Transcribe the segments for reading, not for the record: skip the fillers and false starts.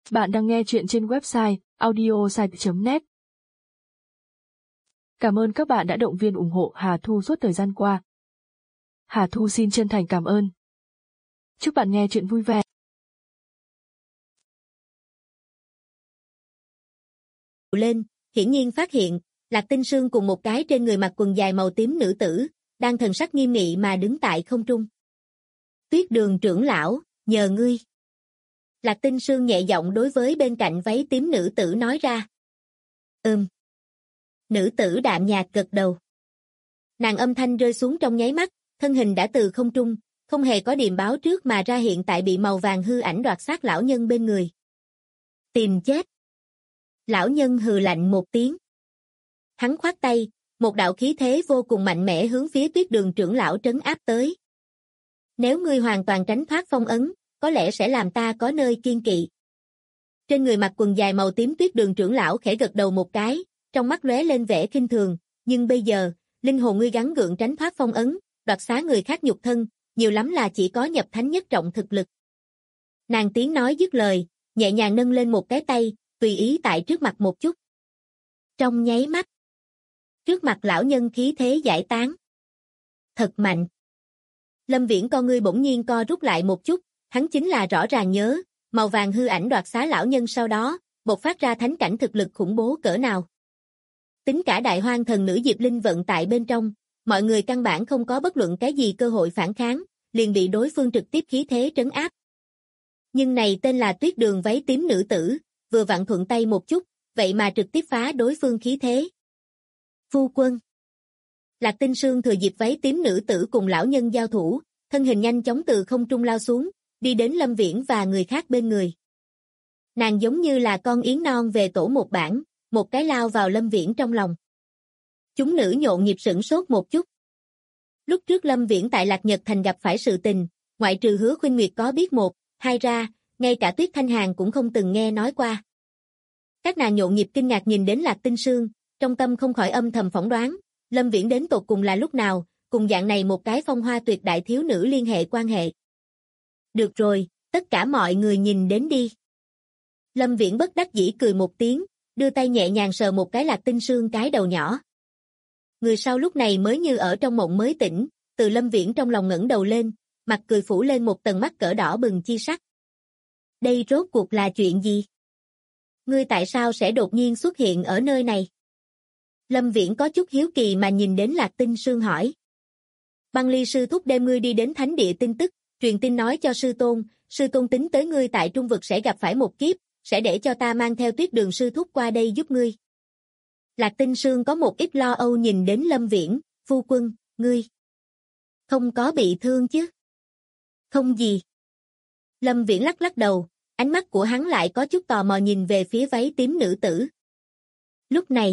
Bạn đang nghe chuyện trên website audiosite.net. Cảm ơn các bạn đã động viên ủng hộ Hà Thu suốt thời gian qua. Hà Thu xin chân thành cảm ơn. Chúc bạn nghe chuyện vui vẻ. Lên, hiển nhiên phát hiện, Lạc Tinh Sương cùng một cái trên người mặc quần dài màu tím nữ tử, đang thần sắc nghiêm nghị mà đứng tại không trung. Tuyết Đường trưởng lão, nhờ ngươi. Lạc Tinh Sương nhẹ giọng đối với bên cạnh váy tím nữ tử nói ra. Nữ tử đạm nhạt gật đầu. Nàng âm thanh rơi xuống trong nháy mắt, thân hình đã từ không trung, không hề có điềm báo trước mà ra hiện tại bị màu vàng hư ảnh đoạt xác lão nhân bên người. Tìm chết. Lão nhân hừ lạnh một tiếng. Hắn khoát tay, một đạo khí thế vô cùng mạnh mẽ hướng phía Tuyết Đường trưởng lão trấn áp tới. Nếu ngươi hoàn toàn tránh thoát phong ấn, có lẽ sẽ làm ta có nơi kiên kỵ. Trên người mặc quần dài màu tím Tuyết Đường trưởng lão khẽ gật đầu một cái, trong mắt lóe lên vẻ khinh thường, nhưng bây giờ, linh hồn ngươi gắng gượng tránh thoát phong ấn, đoạt xá người khác nhục thân, nhiều lắm là chỉ có nhập thánh nhất trọng thực lực. Nàng tiếng nói dứt lời, nhẹ nhàng nâng lên một cái tay, tùy ý tại trước mặt một chút. Trong nháy mắt, trước mặt lão nhân khí thế giải tán. Thật mạnh. Lâm Viễn con ngươi bỗng nhiên co rút lại một chút, hắn chính là rõ ràng nhớ, màu vàng hư ảnh đoạt xá lão nhân sau đó, bộc phát ra thánh cảnh thực lực khủng bố cỡ nào. Tính cả đại hoang thần nữ Diệp Linh vận tại bên trong, mọi người căn bản không có bất luận cái gì cơ hội phản kháng, liền bị đối phương trực tiếp khí thế trấn áp. Nhưng này tên là Tuyết Đường váy tím nữ tử, vừa vặn thuận tay một chút, vậy mà trực tiếp phá đối phương khí thế. Phu quân. Lạc Tinh Sương thừa dịp váy tím nữ tử cùng lão nhân giao thủ, thân hình nhanh chóng từ không trung lao xuống, đi đến Lâm Viễn và người khác bên người. Nàng giống như là con yến non về tổ một bản, một cái lao vào Lâm Viễn trong lòng. Chúng nữ nhộn nhịp sửng sốt một chút. Lúc trước Lâm Viễn tại Lạc Nhật Thành gặp phải sự tình, ngoại trừ Hứa Khuynh Nguyệt có biết một, hai ra, ngay cả Tuyết Thanh Hàn cũng không từng nghe nói qua. Các nàng nhộn nhịp kinh ngạc nhìn đến Lạc Tinh Sương, trong tâm không khỏi âm thầm phỏng đoán, Lâm Viễn đến tột cùng là lúc nào, cùng dạng này một cái phong hoa tuyệt đại thiếu nữ liên hệ quan hệ. Được rồi, tất cả mọi người nhìn đến đi. Lâm Viễn bất đắc dĩ cười một tiếng, đưa tay nhẹ nhàng sờ một cái Lạc Tinh Sương cái đầu nhỏ. Người sau lúc này mới như ở trong mộng mới tỉnh, từ Lâm Viễn trong lòng ngẩng đầu lên, mặt cười phủ lên một tầng mắt cỡ đỏ bừng chi sắc. Đây rốt cuộc là chuyện gì? Ngươi tại sao sẽ đột nhiên xuất hiện ở nơi này? Lâm Viễn có chút hiếu kỳ mà nhìn đến Lạc Tinh Sương hỏi. Băng Ly sư thúc đem ngươi đi đến thánh địa tin tức, truyền tin nói cho sư tôn tính tới ngươi tại trung vực sẽ gặp phải một kiếp, sẽ để cho ta mang theo Tuyết Đường sư thúc qua đây giúp ngươi. Lạc Tinh Sương có một ít lo âu nhìn đến Lâm Viễn, phu quân, ngươi không có bị thương chứ? Không gì. Lâm Viễn lắc lắc đầu, ánh mắt của hắn lại có chút tò mò nhìn về phía váy tím nữ tử. Lúc này,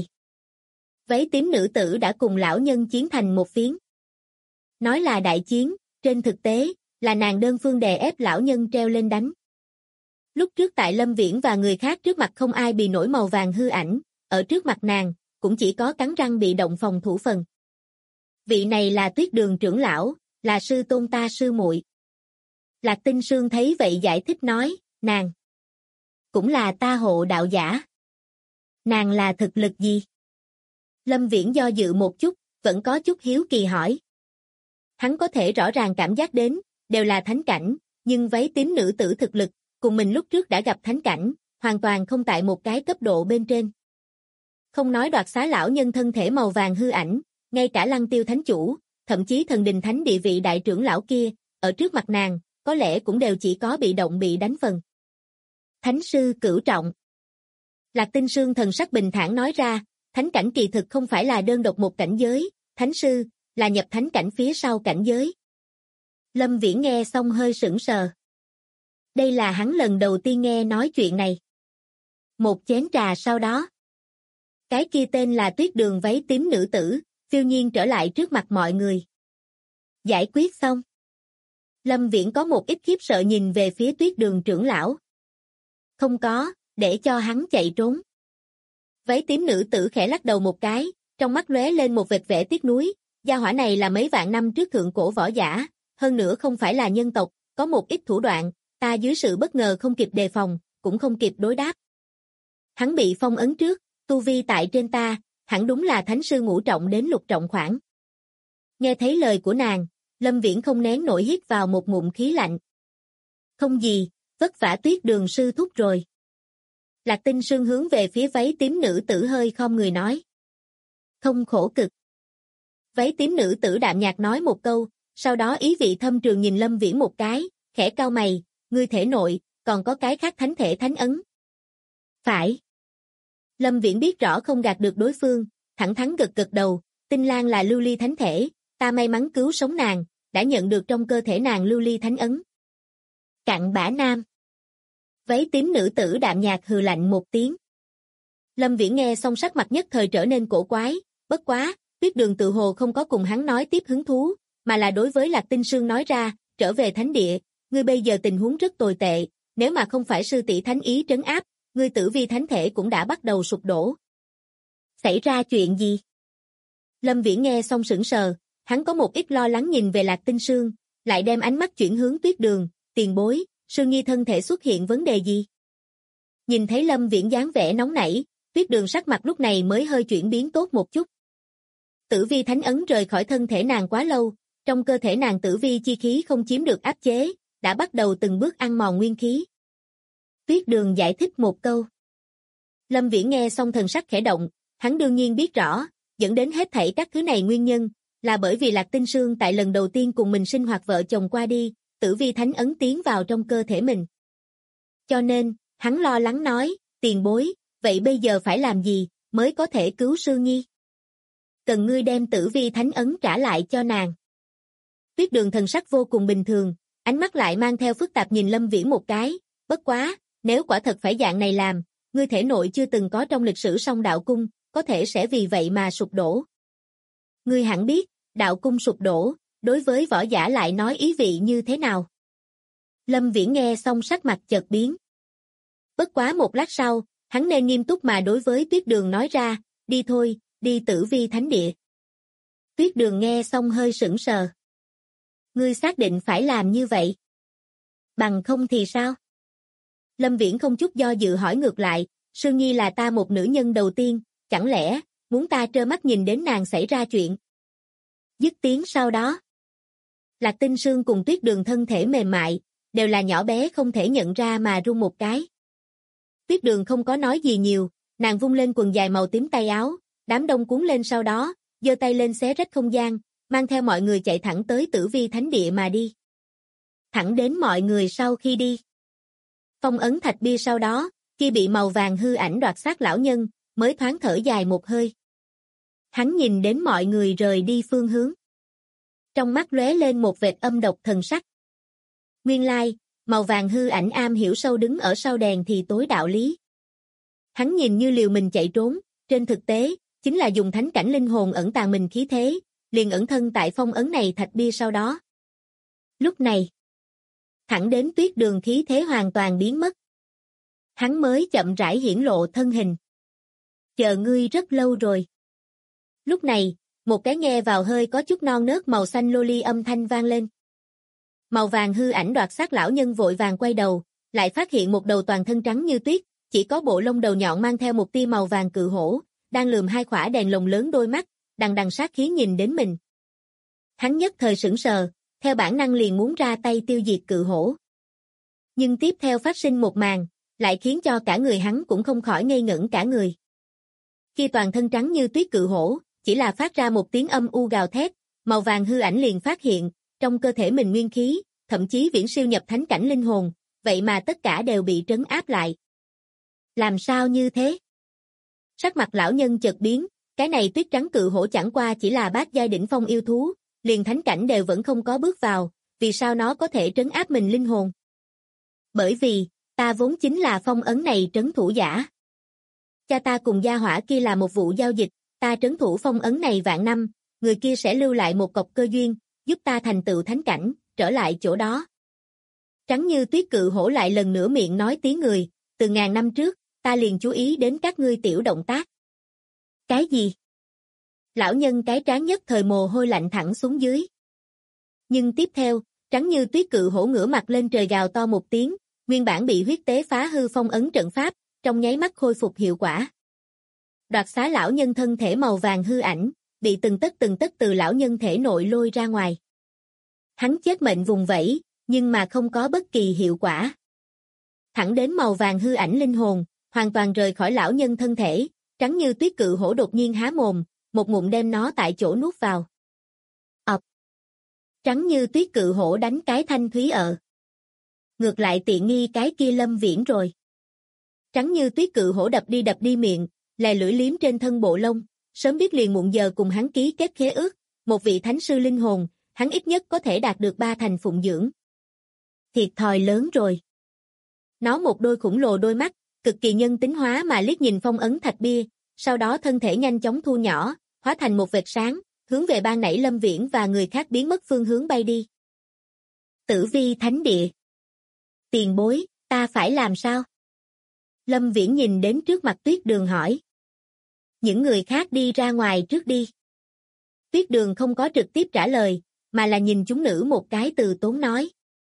váy tím nữ tử đã cùng lão nhân chiến thành một phiến. Nói là đại chiến, trên thực tế, là nàng đơn phương đè ép lão nhân treo lên đánh. Lúc trước tại Lâm Viễn và người khác trước mặt không ai bị nổi màu vàng hư ảnh, ở trước mặt nàng, cũng chỉ có cắn răng bị động phòng thủ phần. Vị này là Tuyết Đường trưởng lão, là sư tôn ta sư muội. Lạc Tinh Sương thấy vậy giải thích nói, nàng cũng là ta hộ đạo giả. Nàng là thực lực gì? Lâm Viễn do dự một chút, vẫn có chút hiếu kỳ hỏi. Hắn có thể rõ ràng cảm giác đến, đều là thánh cảnh, nhưng váy tím nữ tử thực lực, cùng mình lúc trước đã gặp thánh cảnh, hoàn toàn không tại một cái cấp độ bên trên. Không nói đoạt xá lão nhân thân thể màu vàng hư ảnh, ngay cả Lăng Tiêu thánh chủ, thậm chí thần đình thánh địa vị đại trưởng lão kia, ở trước mặt nàng, có lẽ cũng đều chỉ có bị động bị đánh phần. Thánh sư cửu trọng. Lạc Tinh Sương thần sắc bình thản nói ra, thánh cảnh kỳ thực không phải là đơn độc một cảnh giới, thánh sư, là nhập thánh cảnh phía sau cảnh giới. Lâm Viễn nghe xong hơi sững sờ. Đây là hắn lần đầu tiên nghe nói chuyện này. Một chén trà sau đó, cái kia tên là Tuyết Đường váy tím nữ tử, phiêu nhiên trở lại trước mặt mọi người. Giải quyết xong. Lâm Viễn có một ít khiếp sợ nhìn về phía Tuyết Đường trưởng lão. Không có, để cho hắn chạy trốn. Váy tím nữ tử khẽ lắc đầu một cái, trong mắt lóe lên một vệt vẻ tiếc nuối, gia hỏa này là mấy vạn năm trước thượng cổ võ giả, hơn nữa không phải là nhân tộc, có một ít thủ đoạn, ta dưới sự bất ngờ không kịp đề phòng, cũng không kịp đối đáp. Hắn bị phong ấn trước, tu vi tại trên ta, hẳn đúng là thánh sư ngũ trọng đến lục trọng khoảng. Nghe thấy lời của nàng, Lâm Viễn không nén nổi hít vào một ngụm khí lạnh. Không gì, vất vả Tuyết Đường sư thúc rồi. Lạc Tinh Sương hướng về phía váy tím nữ tử hơi khom người nói. Không khổ cực. Váy tím nữ tử đạm nhạt nói một câu, sau đó ý vị thâm trường nhìn Lâm Viễn một cái, khẽ cau mày, ngươi thể nội, còn có cái khác thánh thể thánh ấn. Phải. Lâm Viễn biết rõ không gạt được đối phương, thẳng thắn gật gật đầu, Tinh Lan là lưu ly thánh thể, ta may mắn cứu sống nàng, đã nhận được trong cơ thể nàng lưu ly thánh ấn. Cặn bã nam. Váy tím nữ tử đạm nhạt hừ lạnh một tiếng. Lâm Viễn nghe xong sắc mặt nhất thời trở nên cổ quái, bất quá, Tuyết Đường tự hồ không có cùng hắn nói tiếp hứng thú, mà là đối với Lạc Tinh Sương nói ra, trở về thánh địa, ngươi bây giờ tình huống rất tồi tệ, nếu mà không phải sư tỷ thánh ý trấn áp, ngươi tử vi thánh thể cũng đã bắt đầu sụp đổ. Xảy ra chuyện gì? Lâm Viễn nghe xong sững sờ, hắn có một ít lo lắng nhìn về Lạc Tinh Sương, lại đem ánh mắt chuyển hướng Tuyết Đường, tiền bối, Sương Nhi thân thể xuất hiện vấn đề gì? Nhìn thấy Lâm Viễn dáng vẻ nóng nảy, Tuyết Đường sắc mặt lúc này mới hơi chuyển biến tốt một chút. Tử vi thánh ấn rời khỏi thân thể nàng quá lâu, trong cơ thể nàng tử vi chi khí không chiếm được áp chế, đã bắt đầu từng bước ăn mòn nguyên khí. Tuyết Đường giải thích một câu. Lâm Viễn nghe xong thần sắc khẽ động, hắn đương nhiên biết rõ, dẫn đến hết thảy các thứ này nguyên nhân, là bởi vì Lạc Tinh Sương tại lần đầu tiên cùng mình sinh hoạt vợ chồng qua đi, tử vi thánh ấn tiến vào trong cơ thể mình. Cho nên, hắn lo lắng nói, tiền bối, vậy bây giờ phải làm gì, mới có thể cứu Sương Nhi? Cần ngươi đem tử vi thánh ấn trả lại cho nàng. Tuyết Đường thần sắc vô cùng bình thường, ánh mắt lại mang theo phức tạp nhìn Lâm Viễn một cái, bất quá, nếu quả thật phải dạng này làm, ngươi thể nội chưa từng có trong lịch sử Song Đạo Cung, có thể sẽ vì vậy mà sụp đổ. Ngươi hẳn biết, đạo cung sụp đổ, đối với võ giả lại nói ý vị như thế nào. Lâm Viễn nghe xong sắc mặt chợt biến. Bất quá một lát sau, hắn nên nghiêm túc mà đối với Tuyết Đường nói ra, đi thôi, đi tử vi thánh địa. Tuyết Đường nghe xong hơi sững sờ. Ngươi xác định phải làm như vậy? Bằng không thì sao? Lâm Viễn không chút do dự hỏi ngược lại, Sương Nhi là ta một nữ nhân đầu tiên, chẳng lẽ, muốn ta trơ mắt nhìn đến nàng xảy ra chuyện? Dứt tiếng sau đó. Lạc Tinh Sương cùng Tuyết Đường thân thể mềm mại, đều là nhỏ bé không thể nhận ra mà run một cái. Tuyết Đường không có nói gì nhiều, nàng vung lên quần dài màu tím tay áo, đám đông cuốn lên sau đó, giơ tay lên xé rách không gian, mang theo mọi người chạy thẳng tới tử vi thánh địa mà đi. Thẳng đến mọi người sau khi đi. Phong ấn thạch bia sau đó, khi bị màu vàng hư ảnh đoạt xác lão nhân, mới thoáng thở dài một hơi. Hắn nhìn đến mọi người rời đi phương hướng. Trong mắt lóe lên một vệt âm độc thần sắc. Nguyên lai, màu vàng hư ảnh am hiểu sâu đứng ở sau đèn thì tối đạo lý. Hắn nhìn như liều mình chạy trốn, trên thực tế, chính là dùng thánh cảnh linh hồn ẩn tàng mình khí thế, liền ẩn thân tại phong ấn này thạch bia sau đó. Lúc này, thẳng đến Tuyết Đường khí thế hoàn toàn biến mất. Hắn mới chậm rãi hiển lộ thân hình. Chờ ngươi rất lâu rồi. Lúc này, một cái nghe vào hơi có chút non nớt màu xanh loli âm thanh vang lên. Màu vàng hư ảnh đoạt xác lão nhân vội vàng quay đầu, lại phát hiện một đầu toàn thân trắng như tuyết, chỉ có bộ lông đầu nhọn mang theo một tia màu vàng cự hổ, đang lườm hai khỏa đèn lồng lớn đôi mắt, đằng đằng sát khí nhìn đến mình. Hắn nhất thời sững sờ, theo bản năng liền muốn ra tay tiêu diệt cự hổ. Nhưng tiếp theo phát sinh một màn, lại khiến cho cả người hắn cũng không khỏi ngây ngẩn cả người. Khi toàn thân trắng như tuyết cự hổ, chỉ là phát ra một tiếng âm u gào thét, màu vàng hư ảnh liền phát hiện, trong cơ thể mình nguyên khí, thậm chí viễn siêu nhập thánh cảnh linh hồn, vậy mà tất cả đều bị trấn áp lại. Làm sao như thế? Sắc mặt lão nhân chợt biến, cái này tuyết trắng cự hổ chẳng qua chỉ là bát giai đỉnh phong yêu thú, liền thánh cảnh đều vẫn không có bước vào, vì sao nó có thể trấn áp mình linh hồn? Bởi vì, ta vốn chính là phong ấn này trấn thủ giả. Cha ta cùng gia hỏa kia là một vụ giao dịch, ta trấn thủ phong ấn này vạn năm, người kia sẽ lưu lại một cọc cơ duyên, giúp ta thành tựu thánh cảnh, trở lại chỗ đó. Trắng như tuyết cự hổ lại lần nữa miệng nói tiếng người, từ ngàn năm trước, ta liền chú ý đến các ngươi tiểu động tác. Cái gì? Lão nhân cái trán nhất thời mồ hôi lạnh thẳng xuống dưới. Nhưng tiếp theo, trắng như tuyết cự hổ ngửa mặt lên trời gào to một tiếng, Nguyên bản bị huyết tế phá hư phong ấn trận pháp, trong nháy mắt khôi phục hiệu quả. Đoạt xá lão nhân thân thể màu vàng hư ảnh, bị từng tấc từ lão nhân thể nội lôi ra ngoài. Hắn chết mệnh vùng vẫy, nhưng mà không có bất kỳ hiệu quả. Thẳng đến màu vàng hư ảnh linh hồn, hoàn toàn rời khỏi lão nhân thân thể, trắng như tuyết cự hổ đột nhiên há mồm, một ngụm đem nó tại chỗ nuốt vào. Ập. Trắng như tuyết cự hổ đánh cái thanh thúy ngược lại tiện nghi cái kia Lâm Viễn rồi. Trắng như tuyết cự hổ đập đi miệng, lè lưỡi liếm trên thân bộ lông, sớm biết liền muộn giờ cùng hắn ký kết khế ước, một vị thánh sư linh hồn, hắn ít nhất có thể đạt được 3 thành phụng dưỡng. Thiệt thòi lớn rồi. Nó một đôi khổng lồ đôi mắt, cực kỳ nhân tính hóa mà liếc nhìn phong ấn thạch bia, sau đó thân thể nhanh chóng thu nhỏ, hóa thành một vệt sáng, hướng về ban nãy Lâm Viễn và người khác biến mất phương hướng bay đi. Tử Vi Thánh Địa. Tiền bối, ta phải làm sao? Lâm Viễn nhìn đến trước mặt Tuyết Đường hỏi. Những người khác đi ra ngoài trước đi. Tuyết Đường không có trực tiếp trả lời, mà là nhìn chúng nữ một cái từ tốn nói.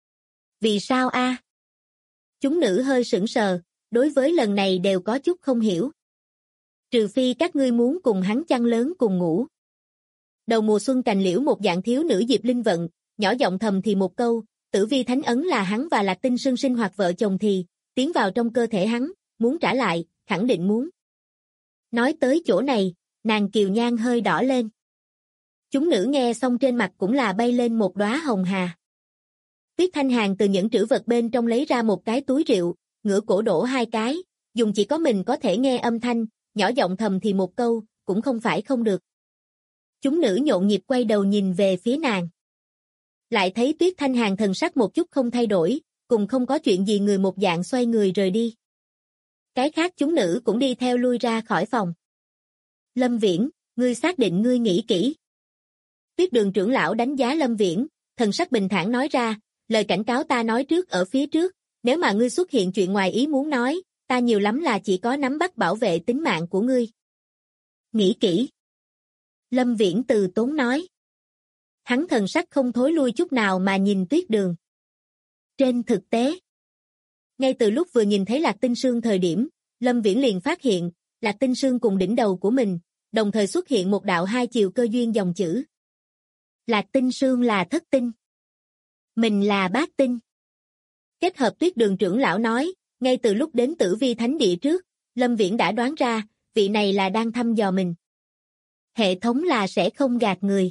Vì sao a? Chúng nữ hơi sững sờ, đối với lần này đều có chút không hiểu. Trừ phi các ngươi muốn cùng hắn chăn lớn cùng ngủ. Đầu mùa xuân cành liễu một dạng thiếu nữ Diệp Linh Vận, nhỏ giọng thầm thì một câu, Tử Vi Thánh Ấn là hắn và Lạc Tinh Sương sinh hoạt vợ chồng thì, tiến vào trong cơ thể hắn, muốn trả lại, khẳng định muốn. Nói tới chỗ này, nàng kiều nhan hơi đỏ lên. Chúng nữ nghe xong trên mặt cũng là bay lên một đóa hồng hà. Tuyết Thanh Hàn từ những trữ vật bên trong lấy ra một cái túi rượu, ngửa cổ đổ 2 cái, dùng chỉ có mình có thể nghe âm thanh, nhỏ giọng thầm thì một câu, cũng không phải không được. Chúng nữ nhộn nhịp quay đầu nhìn về phía nàng. Lại thấy Tuyết Thanh Hàn thần sắc một chút không thay đổi, cùng không có chuyện gì người một dạng xoay người rời đi. Cái khác chúng nữ cũng đi theo lui ra khỏi phòng. Lâm Viễn, ngươi xác định ngươi nghĩ kỹ. Tuyết Đường trưởng lão đánh giá Lâm Viễn, thần sắc bình thản nói ra, lời cảnh cáo ta nói trước ở phía trước, nếu mà ngươi xuất hiện chuyện ngoài ý muốn nói, ta nhiều lắm là chỉ có nắm bắt bảo vệ tính mạng của ngươi. Nghĩ kỹ. Lâm Viễn từ tốn nói. Hắn thần sắc không thối lui chút nào mà nhìn Tuyết Đường. Trên thực tế, ngay từ lúc vừa nhìn thấy Lạc Tinh Sương thời điểm, Lâm Viễn liền phát hiện, Lạc Tinh Sương cùng đỉnh đầu của mình, đồng thời xuất hiện một đạo 2 chiều cơ duyên dòng chữ. Lạc Tinh Sương là thất tinh. Mình là bát tinh. Kết hợp Tuyết Đường trưởng lão nói, ngay từ lúc đến Tử Vi Thánh Địa trước, Lâm Viễn đã đoán ra, vị này là đang thăm dò mình. Hệ thống là sẽ không gạt người.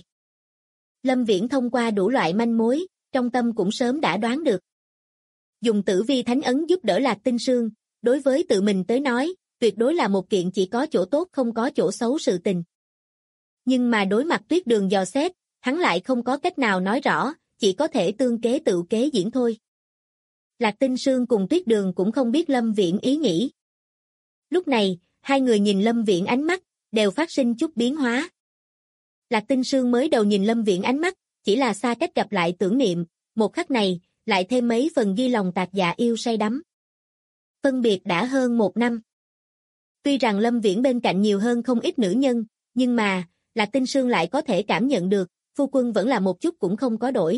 Lâm Viễn thông qua đủ loại manh mối, trong tâm cũng sớm đã đoán được. Dùng Tử Vi Thánh Ấn giúp đỡ Lạc Tinh Sương, đối với tự mình tới nói, tuyệt đối là một kiện chỉ có chỗ tốt không có chỗ xấu sự tình. Nhưng mà đối mặt Tuyết Đường dò xét, hắn lại không có cách nào nói rõ, chỉ có thể tương kế tự kế diễn thôi. Lạc Tinh Sương cùng Tuyết Đường cũng không biết Lâm Viễn ý nghĩ. Lúc này, hai người nhìn Lâm Viễn ánh mắt, đều phát sinh chút biến hóa. Lạc Tinh Sương mới đầu nhìn Lâm Viễn ánh mắt, chỉ là xa cách gặp lại tưởng niệm, một khắc này, lại thêm mấy phần ghi lòng tạc dạ yêu say đắm. Phân biệt đã hơn 1 năm. Tuy rằng Lâm Viễn bên cạnh nhiều hơn không ít nữ nhân, nhưng mà, Lạc Tinh Sương lại có thể cảm nhận được, phu quân vẫn là một chút cũng không có đổi.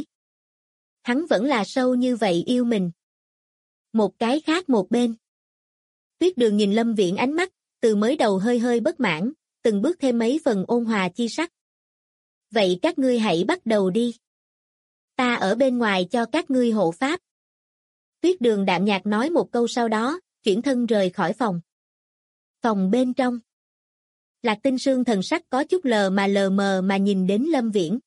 Hắn vẫn là sâu như vậy yêu mình. Một cái khác một bên. Tuyết Đường nhìn Lâm Viễn ánh mắt, từ mới đầu hơi hơi bất mãn, từng bước thêm mấy phần ôn hòa chi sắc. Vậy các ngươi hãy bắt đầu đi. Ta ở bên ngoài cho các ngươi hộ pháp. Tuyết Đường đạm nhạt nói một câu sau đó, chuyển thân rời khỏi phòng. Phòng bên trong. Lạc Tinh Sương thần sắc có chút lờ mờ mà nhìn đến Lâm Viễn.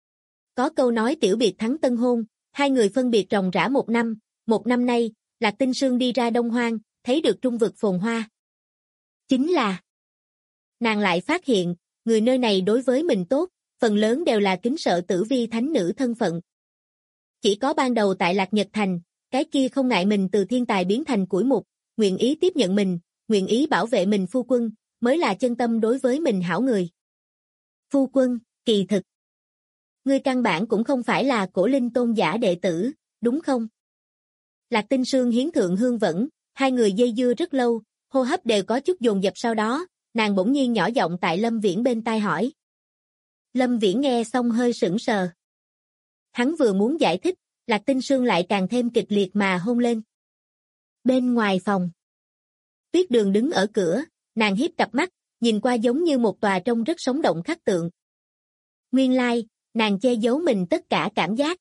Có câu nói tiểu biệt thắng tân hôn, hai người phân biệt ròng rã 1 năm, 1 năm nay, Lạc Tinh Sương đi ra Đông Hoang, thấy được trung vực phồn hoa. Chính là, nàng lại phát hiện, người nơi này đối với mình tốt, phần lớn đều là kính sợ Tử Vi thánh nữ thân phận. Chỉ có ban đầu tại Lạc Nhật Thành, cái kia không ngại mình từ thiên tài biến thành củi mục, nguyện ý tiếp nhận mình, nguyện ý bảo vệ mình phu quân, mới là chân tâm đối với mình hảo người. Phu quân, kỳ thực. Ngươi căn bản cũng không phải là Cổ Linh tôn giả đệ tử, đúng không? Lạc Tinh Sương hiến thượng hương vẫn, hai người dây dưa rất lâu, hô hấp đều có chút dồn dập sau đó, nàng bỗng nhiên nhỏ giọng tại Lâm Viễn bên tai hỏi. Lâm Viễn nghe xong hơi sững sờ. Hắn vừa muốn giải thích, Lạc Tinh Sương lại càng thêm kịch liệt mà hôn lên. Bên ngoài phòng. Tuyết Đường đứng ở cửa, nàng hiếp cặp mắt, nhìn qua giống như một tòa trông rất sống động khắc tượng. Nguyên lai, nàng che giấu mình tất cả cảm giác.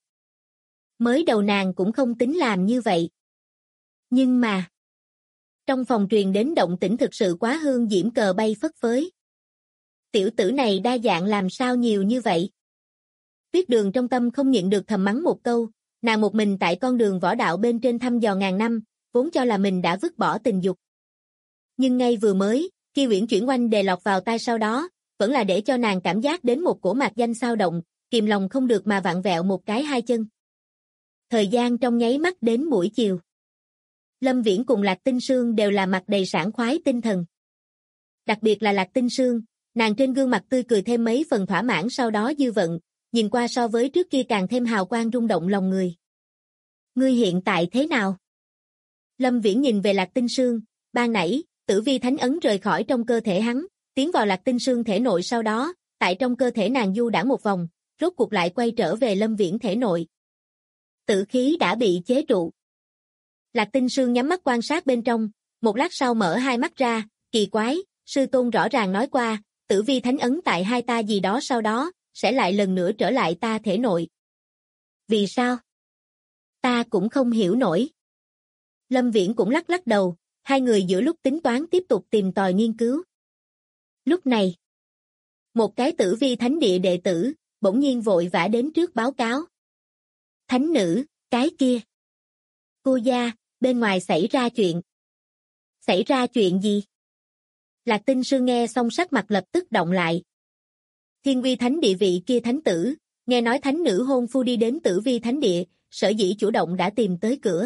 Mới đầu nàng cũng không tính làm như vậy. Nhưng mà, trong phòng truyền đến động tĩnh thực sự quá hương diễm, cờ bay phất phới. Tiểu tử này đa dạng làm sao nhiều như vậy? Tuyết Đường trong tâm không nhịn được thầm mắng một câu, nàng một mình tại con đường võ đạo bên trên thăm dò ngàn năm, vốn cho là mình đã vứt bỏ tình dục. Nhưng ngay vừa mới, khi uyển chuyển oanh đề lọt vào tai sau đó, vẫn là để cho nàng cảm giác đến một cổ mạc danh xao động, kìm lòng không được mà vặn vẹo một cái hai chân. Thời gian trong nháy mắt đến buổi chiều. Lâm Viễn cùng Lạc Tinh Sương đều là mặt đầy sảng khoái tinh thần. Đặc biệt là Lạc Tinh Sương, nàng trên gương mặt tươi cười thêm mấy phần thỏa mãn, sau đó dư vận, nhìn qua so với trước kia càng thêm hào quang rung động lòng người. Ngươi hiện tại thế nào? Lâm Viễn nhìn về Lạc Tinh Sương, ban nãy, Tử Vi Thánh Ấn rời khỏi trong cơ thể hắn, tiến vào Lạc Tinh Sương thể nội, sau đó, tại trong cơ thể nàng du đãng một vòng, rốt cuộc lại quay trở về Lâm Viễn thể nội. Tử khí đã bị chế trụ. Lạc Tinh Sương nhắm mắt quan sát bên trong, một lát sau mở hai mắt ra, kỳ quái, sư tôn rõ ràng nói qua, Tử Vi Thánh Ấn tại hai ta gì đó sau đó, sẽ lại lần nữa trở lại ta thể nội. Vì sao? Ta cũng không hiểu nổi. Lâm Viễn cũng lắc lắc đầu, hai người giữa lúc tính toán tiếp tục tìm tòi nghiên cứu. Lúc này, một cái Tử Vi Thánh Địa đệ tử, bỗng nhiên vội vã đến trước báo cáo. Thánh nữ, cái kia. Cô gia, bên ngoài xảy ra chuyện. Xảy ra chuyện gì? Lạc Tinh Sương nghe xong sắc mặt lập tức động lại. Thiên Vi Thánh Địa vị kia thánh tử, nghe nói thánh nữ hôn phu đi đến Tử Vi Thánh Địa, sở dĩ chủ động đã tìm tới cửa.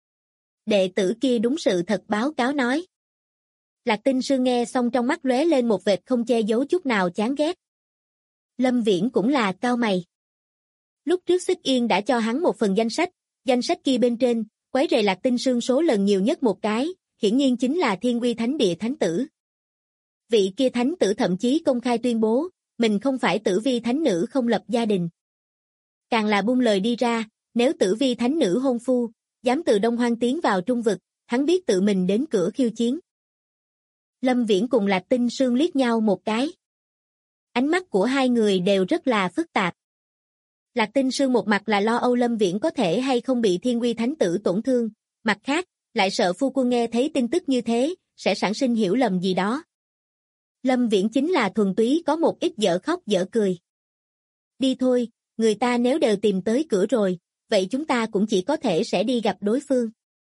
Đệ tử kia đúng sự thật báo cáo nói. Lạc Tinh Sương nghe xong trong mắt lóe lên một vệt không che giấu chút nào chán ghét. Lâm Viễn cũng là cau mày. Lúc trước Xích Yên đã cho hắn một phần danh sách kia bên trên, quấy rầy Lạc Tinh Sương số lần nhiều nhất một cái, hiển nhiên chính là Thiên Vi Thánh Địa thánh tử. Vị kia thánh tử thậm chí công khai tuyên bố, mình không phải Tử Vi thánh nữ không lập gia đình. Càng là buông lời đi ra, nếu Tử Vi thánh nữ hôn phu, dám từ Đông Hoang tiến vào Trung Vực, hắn biết tự mình đến cửa khiêu chiến. Lâm Viễn cùng Lạc Tinh Sương liếc nhau một cái. Ánh mắt của hai người đều rất là phức tạp. Lạc Tinh Sương một mặt là lo âu Lâm Viễn có thể hay không bị Thiên Vi thánh tử tổn thương, mặt khác, lại sợ phu quân nghe thấy tin tức như thế, sẽ sản sinh hiểu lầm gì đó. Lâm Viễn chính là thuần túy có một ít dở khóc dở cười. Đi thôi, người ta nếu đều tìm tới cửa rồi, vậy chúng ta cũng chỉ có thể sẽ đi gặp đối phương.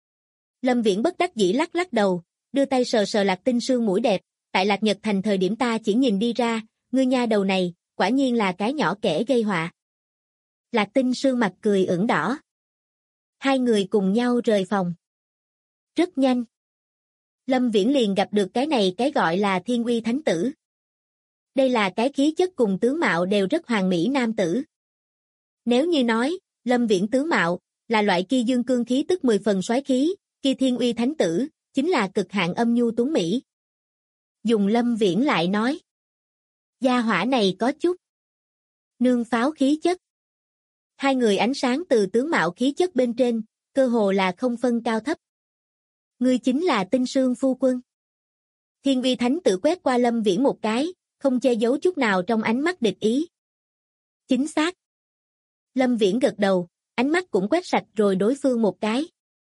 Lâm Viễn bất đắc dĩ lắc lắc đầu, đưa tay sờ sờ Lạc Tinh Sương mũi đẹp, tại Lạc Nhật Thành thời điểm ta chỉ nhìn đi ra, ngươi nha đầu này, quả nhiên là cái nhỏ kẻ gây họa. Lạc Tinh Sương mặt cười ửng đỏ. Hai người cùng nhau rời phòng. Rất nhanh. Lâm Viễn liền gặp được cái này cái gọi là Thiên Vi thánh tử. Đây là cái khí chất cùng tướng mạo đều rất hoàn mỹ nam tử. Nếu như nói, Lâm Viễn tướng mạo, là loại kia dương cương khí tức 10 phần soái khí, kia Thiên Vi thánh tử, chính là cực hạn âm nhu tuấn mỹ. Dùng Lâm Viễn lại nói. Gia hỏa này có chút nương pháo khí chất. Hai người ánh sáng từ tướng mạo khí chất bên trên, cơ hồ là không phân cao thấp. Ngươi chính là Tinh Sương phu quân. Thiên Vi thánh tử quét qua Lâm Viễn một cái, không che giấu chút nào trong ánh mắt địch ý. Chính xác. Lâm Viễn gật đầu, ánh mắt cũng quét sạch rồi đối phương một cái.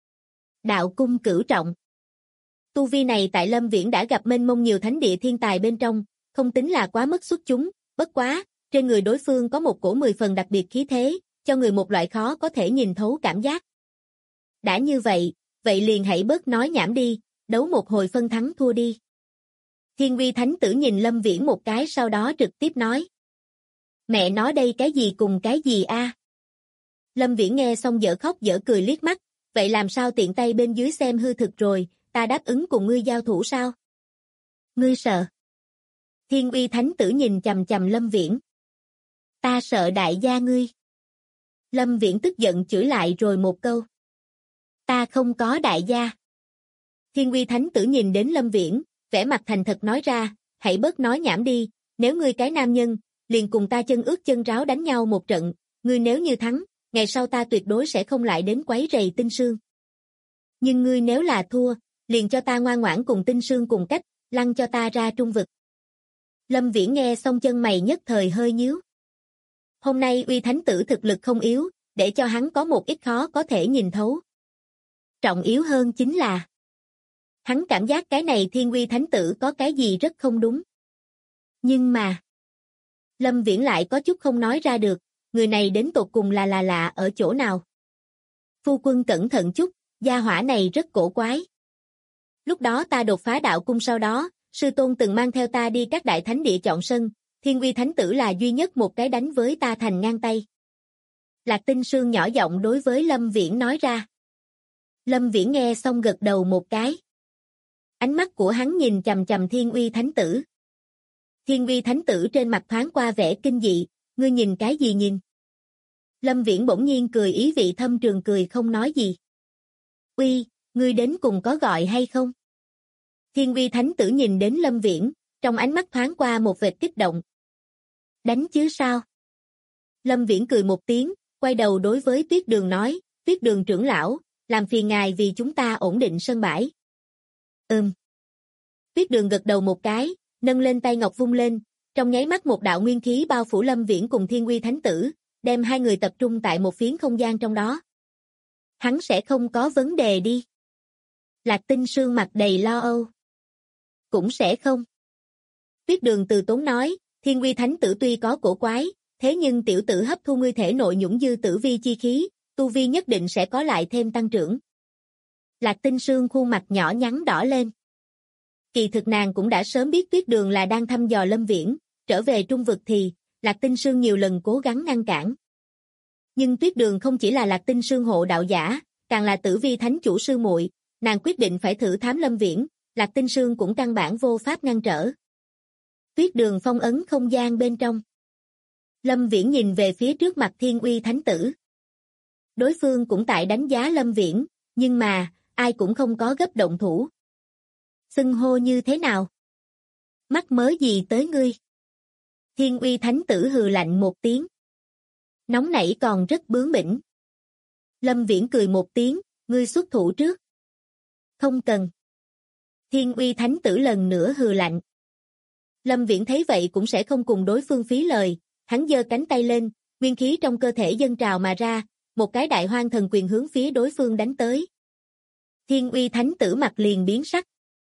Đạo cung cửu trọng. Tu vi này tại Lâm Viễn đã gặp mênh mông nhiều thánh địa thiên tài bên trong, không tính là quá mức xuất chúng, bất quá, trên người đối phương có một cổ 10 phần đặc biệt khí thế, cho người một loại khó có thể nhìn thấu cảm giác. Đã như vậy, vậy liền hãy bớt nói nhảm đi, đấu một hồi phân thắng thua đi. Thiên Vi thánh tử nhìn Lâm Viễn một cái sau đó trực tiếp nói. Mẹ nói đây cái gì cùng cái gì a? Lâm Viễn nghe xong dở khóc dở cười liếc mắt, vậy làm sao tiện tay bên dưới xem hư thực rồi, ta đáp ứng cùng ngươi giao thủ sao? Ngươi sợ? Thiên Vi thánh tử nhìn chằm chằm Lâm Viễn. Ta sợ đại gia ngươi. Lâm Viễn tức giận chửi lại rồi một câu. Ta không có đại gia. Thiên Vi thánh tử nhìn đến Lâm Viễn, vẻ mặt thành thật nói ra, hãy bớt nói nhảm đi, nếu ngươi cái nam nhân, liền cùng ta chân ướt chân ráo đánh nhau một trận, ngươi nếu như thắng, ngày sau ta tuyệt đối sẽ không lại đến quấy rầy Tinh Sương. Nhưng ngươi nếu là thua, liền cho ta ngoan ngoãn cùng Tinh Sương cùng cách, lăn cho ta ra trung vực. Lâm Viễn nghe xong chân mày nhất thời hơi nhíu. Hôm nay Uy Thánh Tử thực lực không yếu, để cho hắn có một ít khó có thể nhìn thấu. Trọng yếu hơn chính là hắn cảm giác cái này Thiên Uy Thánh Tử có cái gì rất không đúng. Nhưng mà Lâm Viễn lại có chút không nói ra được, người này đến tột cùng là lạ ở chỗ nào. Phu quân cẩn thận chút, gia hỏa này rất cổ quái. Lúc đó ta đột phá đạo cung sau đó, sư tôn từng mang theo ta đi các đại thánh địa chọn sân, Thiên Uy Thánh Tử là duy nhất một cái đánh với ta thành ngang tay. Lạc Tinh Sương nhỏ giọng đối với Lâm Viễn nói ra. Lâm Viễn nghe xong gật đầu một cái. Ánh mắt của hắn nhìn chằm chằm Thiên Uy Thánh Tử. Thiên Uy Thánh Tử trên mặt thoáng qua vẻ kinh dị, ngươi nhìn cái gì nhìn? Lâm Viễn bỗng nhiên cười ý vị thâm trường cười không nói gì. Uy, ngươi đến cùng có gọi hay không? Thiên Uy Thánh Tử nhìn đến Lâm Viễn, trong ánh mắt thoáng qua một vệt kích động. Đánh chứ sao? Lâm Viễn cười một tiếng, quay đầu đối với Tuyết Đường nói, Tuyết Đường trưởng lão, làm phiền ngài vì chúng ta ổn định sân bãi. Tuyết Đường gật đầu một cái, nâng lên tay ngọc vung lên, trong nháy mắt một đạo nguyên khí bao phủ Lâm Viễn cùng Thiên Uy Thánh Tử, đem hai người tập trung tại một phiến không gian trong đó. Hắn sẽ không có vấn đề đi. Lạc Tinh Sương mặt đầy lo âu. Cũng sẽ không. Tuyết Đường từ tốn nói, Thiên Uy Thánh Tử tuy có cổ quái, thế nhưng tiểu tử hấp thu ngươi thể nội nhũng dư tử vi chi khí, tu vi nhất định sẽ có lại thêm tăng trưởng. Lạc Tinh Sương khuôn mặt nhỏ nhắn đỏ lên. Kỳ thực nàng cũng đã sớm biết Tuyết Đường là đang thăm dò Lâm Viễn, trở về trung vực thì, Lạc Tinh Sương nhiều lần cố gắng ngăn cản. Nhưng Tuyết Đường không chỉ là Lạc Tinh Sương hộ đạo giả, càng là tử vi thánh chủ sư muội, nàng quyết định phải thử thám Lâm Viễn, Lạc Tinh Sương cũng căn bản vô pháp ngăn trở. Tuyết Đường phong ấn không gian bên trong. Lâm Viễn nhìn về phía trước mặt Thiên Uy Thánh Tử. Đối phương cũng tại đánh giá Lâm Viễn, nhưng mà, ai cũng không có gấp động thủ. Xưng hô như thế nào? Mắc mớ gì tới ngươi? Thiên Uy Thánh Tử hừ lạnh một tiếng. Nóng nảy còn rất bướng bỉnh. Lâm Viễn cười một tiếng, ngươi xuất thủ trước. Không cần. Thiên Uy Thánh Tử lần nữa hừ lạnh. Lâm Viễn thấy vậy cũng sẽ không cùng đối phương phí lời, hắn giơ cánh tay lên, nguyên khí trong cơ thể dâng trào mà ra, một cái đại hoang thần quyền hướng phía đối phương đánh tới. Thiên Uy Thánh Tử mặt liền biến sắc.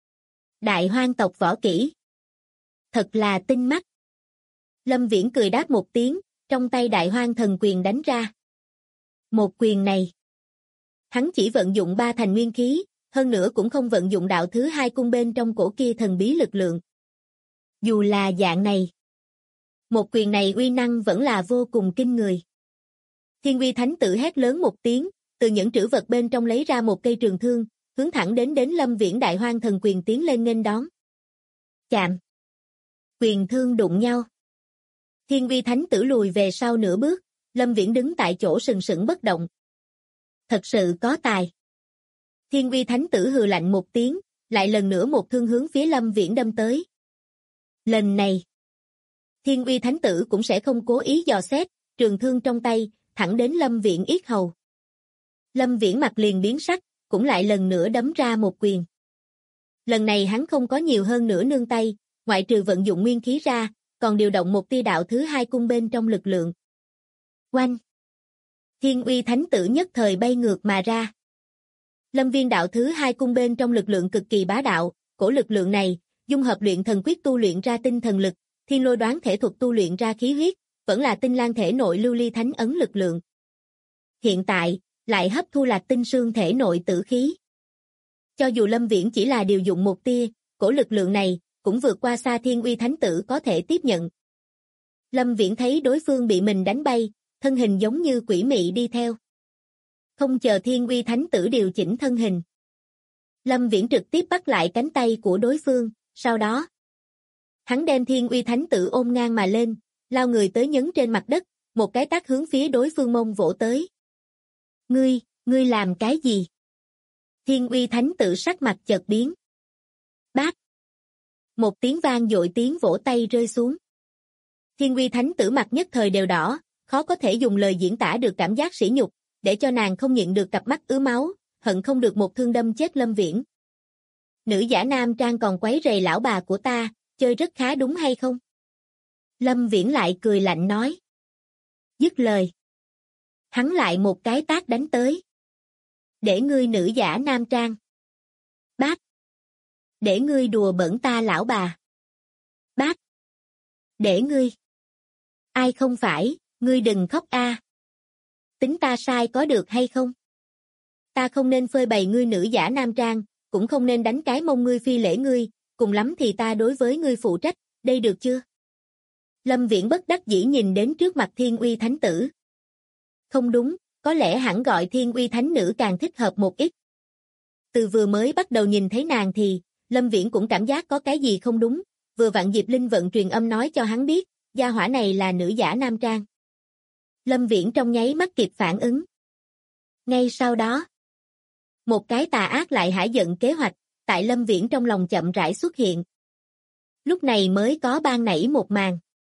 Đại hoang tộc võ kỹ. Thật là tinh mắt. Lâm Viễn cười đáp một tiếng, trong tay đại hoang thần quyền đánh ra. Một quyền này. Hắn chỉ vận dụng 3 thành nguyên khí, hơn nữa cũng không vận dụng đạo thứ 2 cung bên trong cổ kia thần bí lực lượng. Dù là dạng này. Một quyền này uy năng vẫn là vô cùng kinh người. Thiên Uy Thánh Tử hét lớn một tiếng, từ những trữ vật bên trong lấy ra một cây trường thương, hướng thẳng đến Lâm Viễn đại hoang thần quyền tiến lên nghênh đón. Chạm. Quyền thương đụng nhau. Thiên Uy Thánh Tử lùi về sau nửa bước, Lâm Viễn đứng tại chỗ sừng sững bất động. Thật sự có tài. Thiên Uy Thánh Tử hừ lạnh một tiếng, lại lần nữa một thương hướng phía Lâm Viễn đâm tới. Lần này, Thiên Uy Thánh Tử cũng sẽ không cố ý dò xét, trường thương trong tay, thẳng đến Lâm Viễn yết hầu. Lâm Viễn mặt liền biến sắc, cũng lại lần nữa đấm ra một quyền. Lần này hắn không có nhiều hơn nữa nương tay, ngoại trừ vận dụng nguyên khí ra, còn điều động một tia đạo thứ 2 cung bên trong lực lượng. Oanh! Thiên Uy Thánh Tử nhất thời bay ngược mà ra. Lâm viên đạo thứ 2 cung bên trong lực lượng cực kỳ bá đạo, cổ lực lượng này, dung hợp luyện thần quyết tu luyện ra tinh thần lực, thiên lôi đoán thể thuật tu luyện ra khí huyết, vẫn là tinh lan thể nội lưu ly thánh ấn lực lượng. Hiện tại, lại hấp thu Lạc Tinh Sương thể nội tử khí. Cho dù Lâm Viễn chỉ là điều dụng một tia, cổ lực lượng này, cũng vượt qua xa Thiên Uy Thánh Tử có thể tiếp nhận. Lâm Viễn thấy đối phương bị mình đánh bay, thân hình giống như quỷ mị đi theo. Không chờ Thiên Uy Thánh Tử điều chỉnh thân hình. Lâm Viễn trực tiếp bắt lại cánh tay của đối phương, sau đó hắn đem Thiên Uy Thánh Tử ôm ngang mà lên, lao người tới nhấn trên mặt đất, một cái tát hướng phía đối phương mông vỗ tới. Ngươi làm cái gì? Thiên Uy Thánh Tử sắc mặt chợt biến. Bát! Một tiếng vang dội tiếng vỗ tay rơi xuống. Thiên Uy Thánh Tử mặt nhất thời đều đỏ, khó có thể dùng lời diễn tả được cảm giác sỉ nhục, để cho nàng không nhịn được cặp mắt ứa máu, hận không được một thương đâm chết Lâm Viễn. Nữ giả nam trang còn quấy rầy lão bà của ta, chơi rất khá đúng hay không? Lâm Viễn lại cười lạnh nói. Dứt lời. Hắn lại một cái tát đánh tới. Để ngươi nữ giả nam trang. Bác. Để ngươi đùa bỡn ta lão bà. Bác. Để ngươi. Ai không phải, ngươi đừng khóc a. Tính ta sai có được hay không? Ta không nên phơi bày ngươi nữ giả nam trang, cũng không nên đánh cái mông ngươi phi lễ ngươi, cùng lắm thì ta đối với ngươi phụ trách, đây được chưa? Lâm Viễn bất đắc dĩ nhìn đến trước mặt Thiên Uy Thánh Tử. Không đúng, có lẽ hẳn gọi Thiên Uy Thánh Nữ càng thích hợp một ít. Từ vừa mới bắt đầu nhìn thấy nàng thì, Lâm Viễn cũng cảm giác có cái gì không đúng, vừa vặn Diệp Linh vận truyền âm nói cho hắn biết, gia hỏa này là nữ giả nam trang. Lâm Viễn trong nháy mắt kịp phản ứng. Ngay sau đó, một cái tà ác lại hả giận kế hoạch, tại Lâm Viễn trong lòng chậm rãi xuất hiện. Lúc này mới có ban nảy một màn.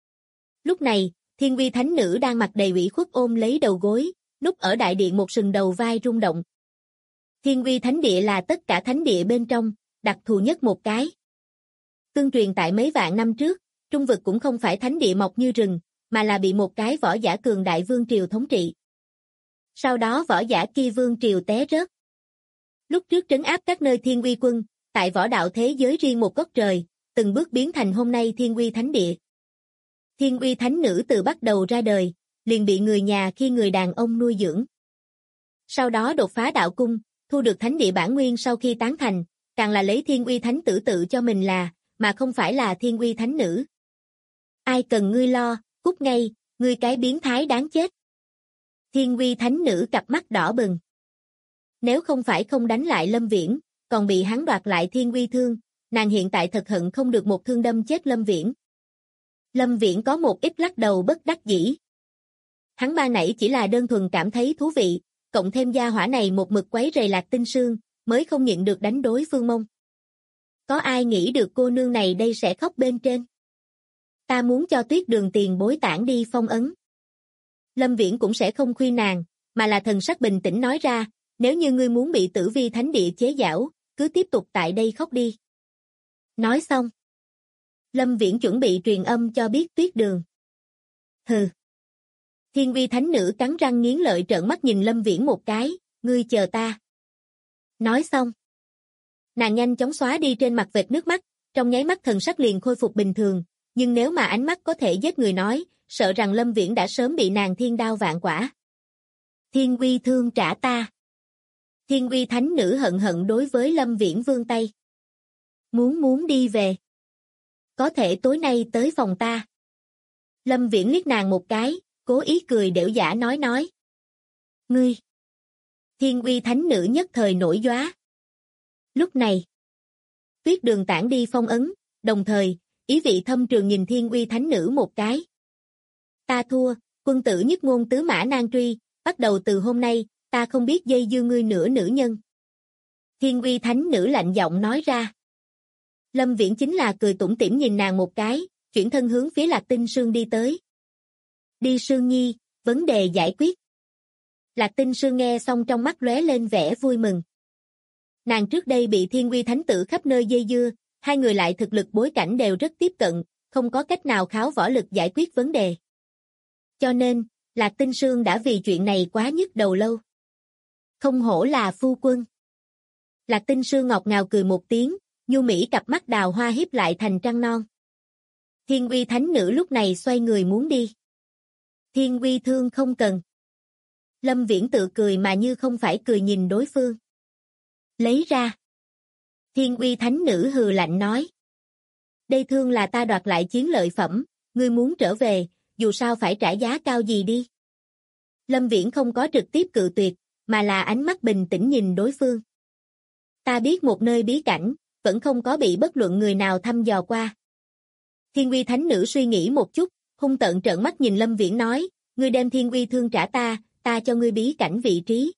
Lúc này, Thiên Uy Thánh Nữ đang mặt đầy ủy khuất ôm lấy đầu gối, núp ở đại điện một sừng đầu vai rung động. Thiên Uy Thánh Địa là tất cả thánh địa bên trong, đặc thù nhất một cái. Tương truyền tại mấy vạn năm trước, Trung vực cũng không phải thánh địa mọc như rừng, mà là bị một cái võ giả cường đại vương triều thống trị. Sau đó võ giả kia vương triều té rớt. Lúc trước trấn áp các nơi Thiên Uy quân, tại võ đạo thế giới riêng một góc trời, từng bước biến thành hôm nay Thiên Uy Thánh Địa. Thiên Uy Thánh Nữ từ bắt đầu ra đời, liền bị người nhà khi người đàn ông nuôi dưỡng. Sau đó đột phá đạo cung, thu được thánh địa bản nguyên sau khi tán thành, càng là lấy Thiên Uy Thánh Tử tự cho mình là, mà không phải là Thiên Uy Thánh Nữ. Ai cần ngươi lo, cút ngay, ngươi cái biến thái đáng chết. Thiên Uy Thánh Nữ cặp mắt đỏ bừng. Nếu không phải không đánh lại Lâm Viễn, còn bị hắn đoạt lại Thiên Uy thương, nàng hiện tại thật hận không được một thương đâm chết Lâm Viễn. Lâm Viễn có một ít lắc đầu bất đắc dĩ. Hắn ban nãy chỉ là đơn thuần cảm thấy thú vị, cộng thêm gia hỏa này một mực quấy rầy Lạc Tinh Sương, mới không nhịn được đánh đối phương mông. Có ai nghĩ được cô nương này đây sẽ khóc bên trên? Ta muốn cho Tuyết Đường tiền bối tản đi phong ấn. Lâm Viễn cũng sẽ không khuyên nàng, mà là thần sắc bình tĩnh nói ra, nếu như ngươi muốn bị Tử Vi Thánh Địa chế giảo, cứ tiếp tục tại đây khóc đi. Nói xong, Lâm Viễn chuẩn bị truyền âm cho biết Tuyết Đường. Hừ. Thiên Uy Thánh Nữ cắn răng nghiến lợi trợn mắt nhìn Lâm Viễn một cái, ngươi chờ ta. Nói xong, nàng nhanh chóng xóa đi trên mặt vệt nước mắt, trong nháy mắt thần sắc liền khôi phục bình thường, nhưng nếu mà ánh mắt có thể giết người nói, sợ rằng Lâm Viễn đã sớm bị nàng thiên đao vạn quả. Thiên Uy thương trả ta. Thiên Uy Thánh Nữ hận hận đối với Lâm Viễn vươn tay. Muốn đi về. Có thể tối nay tới phòng ta. Lâm Viễn liếc nàng một cái, cố ý cười đểu giả nói. Ngươi. Thiên Uy Thánh Nữ nhất thời nổi gióa. Lúc này, Tuyết Đường tản đi phong ấn, đồng thời, ý vị thâm trường nhìn Thiên Uy Thánh Nữ một cái. Ta thua, quân tử nhất ngôn tứ mã nan truy, bắt đầu từ hôm nay, ta không biết dây dưa ngươi nữa nữ nhân. Thiên Uy Thánh Nữ lạnh giọng nói ra. Lâm Viễn chính là cười tủm tỉm nhìn nàng một cái, chuyển thân hướng phía Lạc Tinh Sương đi tới. Đi Sương Nhi, vấn đề giải quyết. Lạc Tinh Sương nghe xong trong mắt lóe lên vẻ vui mừng. Nàng trước đây bị Thiên Uy Thánh Tử khắp nơi dây dưa, hai người lại thực lực bối cảnh đều rất tiếp cận, không có cách nào kháo võ lực giải quyết vấn đề. Cho nên, Lạc Tinh Sương đã vì chuyện này quá nhức đầu lâu. Không hổ là phu quân. Lạc Tinh Sương ngọt ngào cười một tiếng, nhu mỹ cặp mắt đào hoa hiếp lại thành trăng non. Thiên Uy Thánh Nữ lúc này xoay người muốn đi. Thiên Uy thương không cần. Lâm Viễn tự cười mà như không phải cười nhìn đối phương. Lấy ra. Thiên Uy Thánh Nữ hừ lạnh nói. Đây thương là ta đoạt lại chiến lợi phẩm, ngươi muốn trở về, dù sao phải trả giá cao gì đi. Lâm Viễn không có trực tiếp cự tuyệt, mà là ánh mắt bình tĩnh nhìn đối phương. Ta biết một nơi bí cảnh, vẫn không có bị bất luận người nào thăm dò qua. Thiên Uy Thánh Nữ suy nghĩ một chút, hung tợn trợn mắt nhìn Lâm Viễn nói, ngươi đem Thiên Uy thương trả ta cho ngươi bí cảnh vị trí.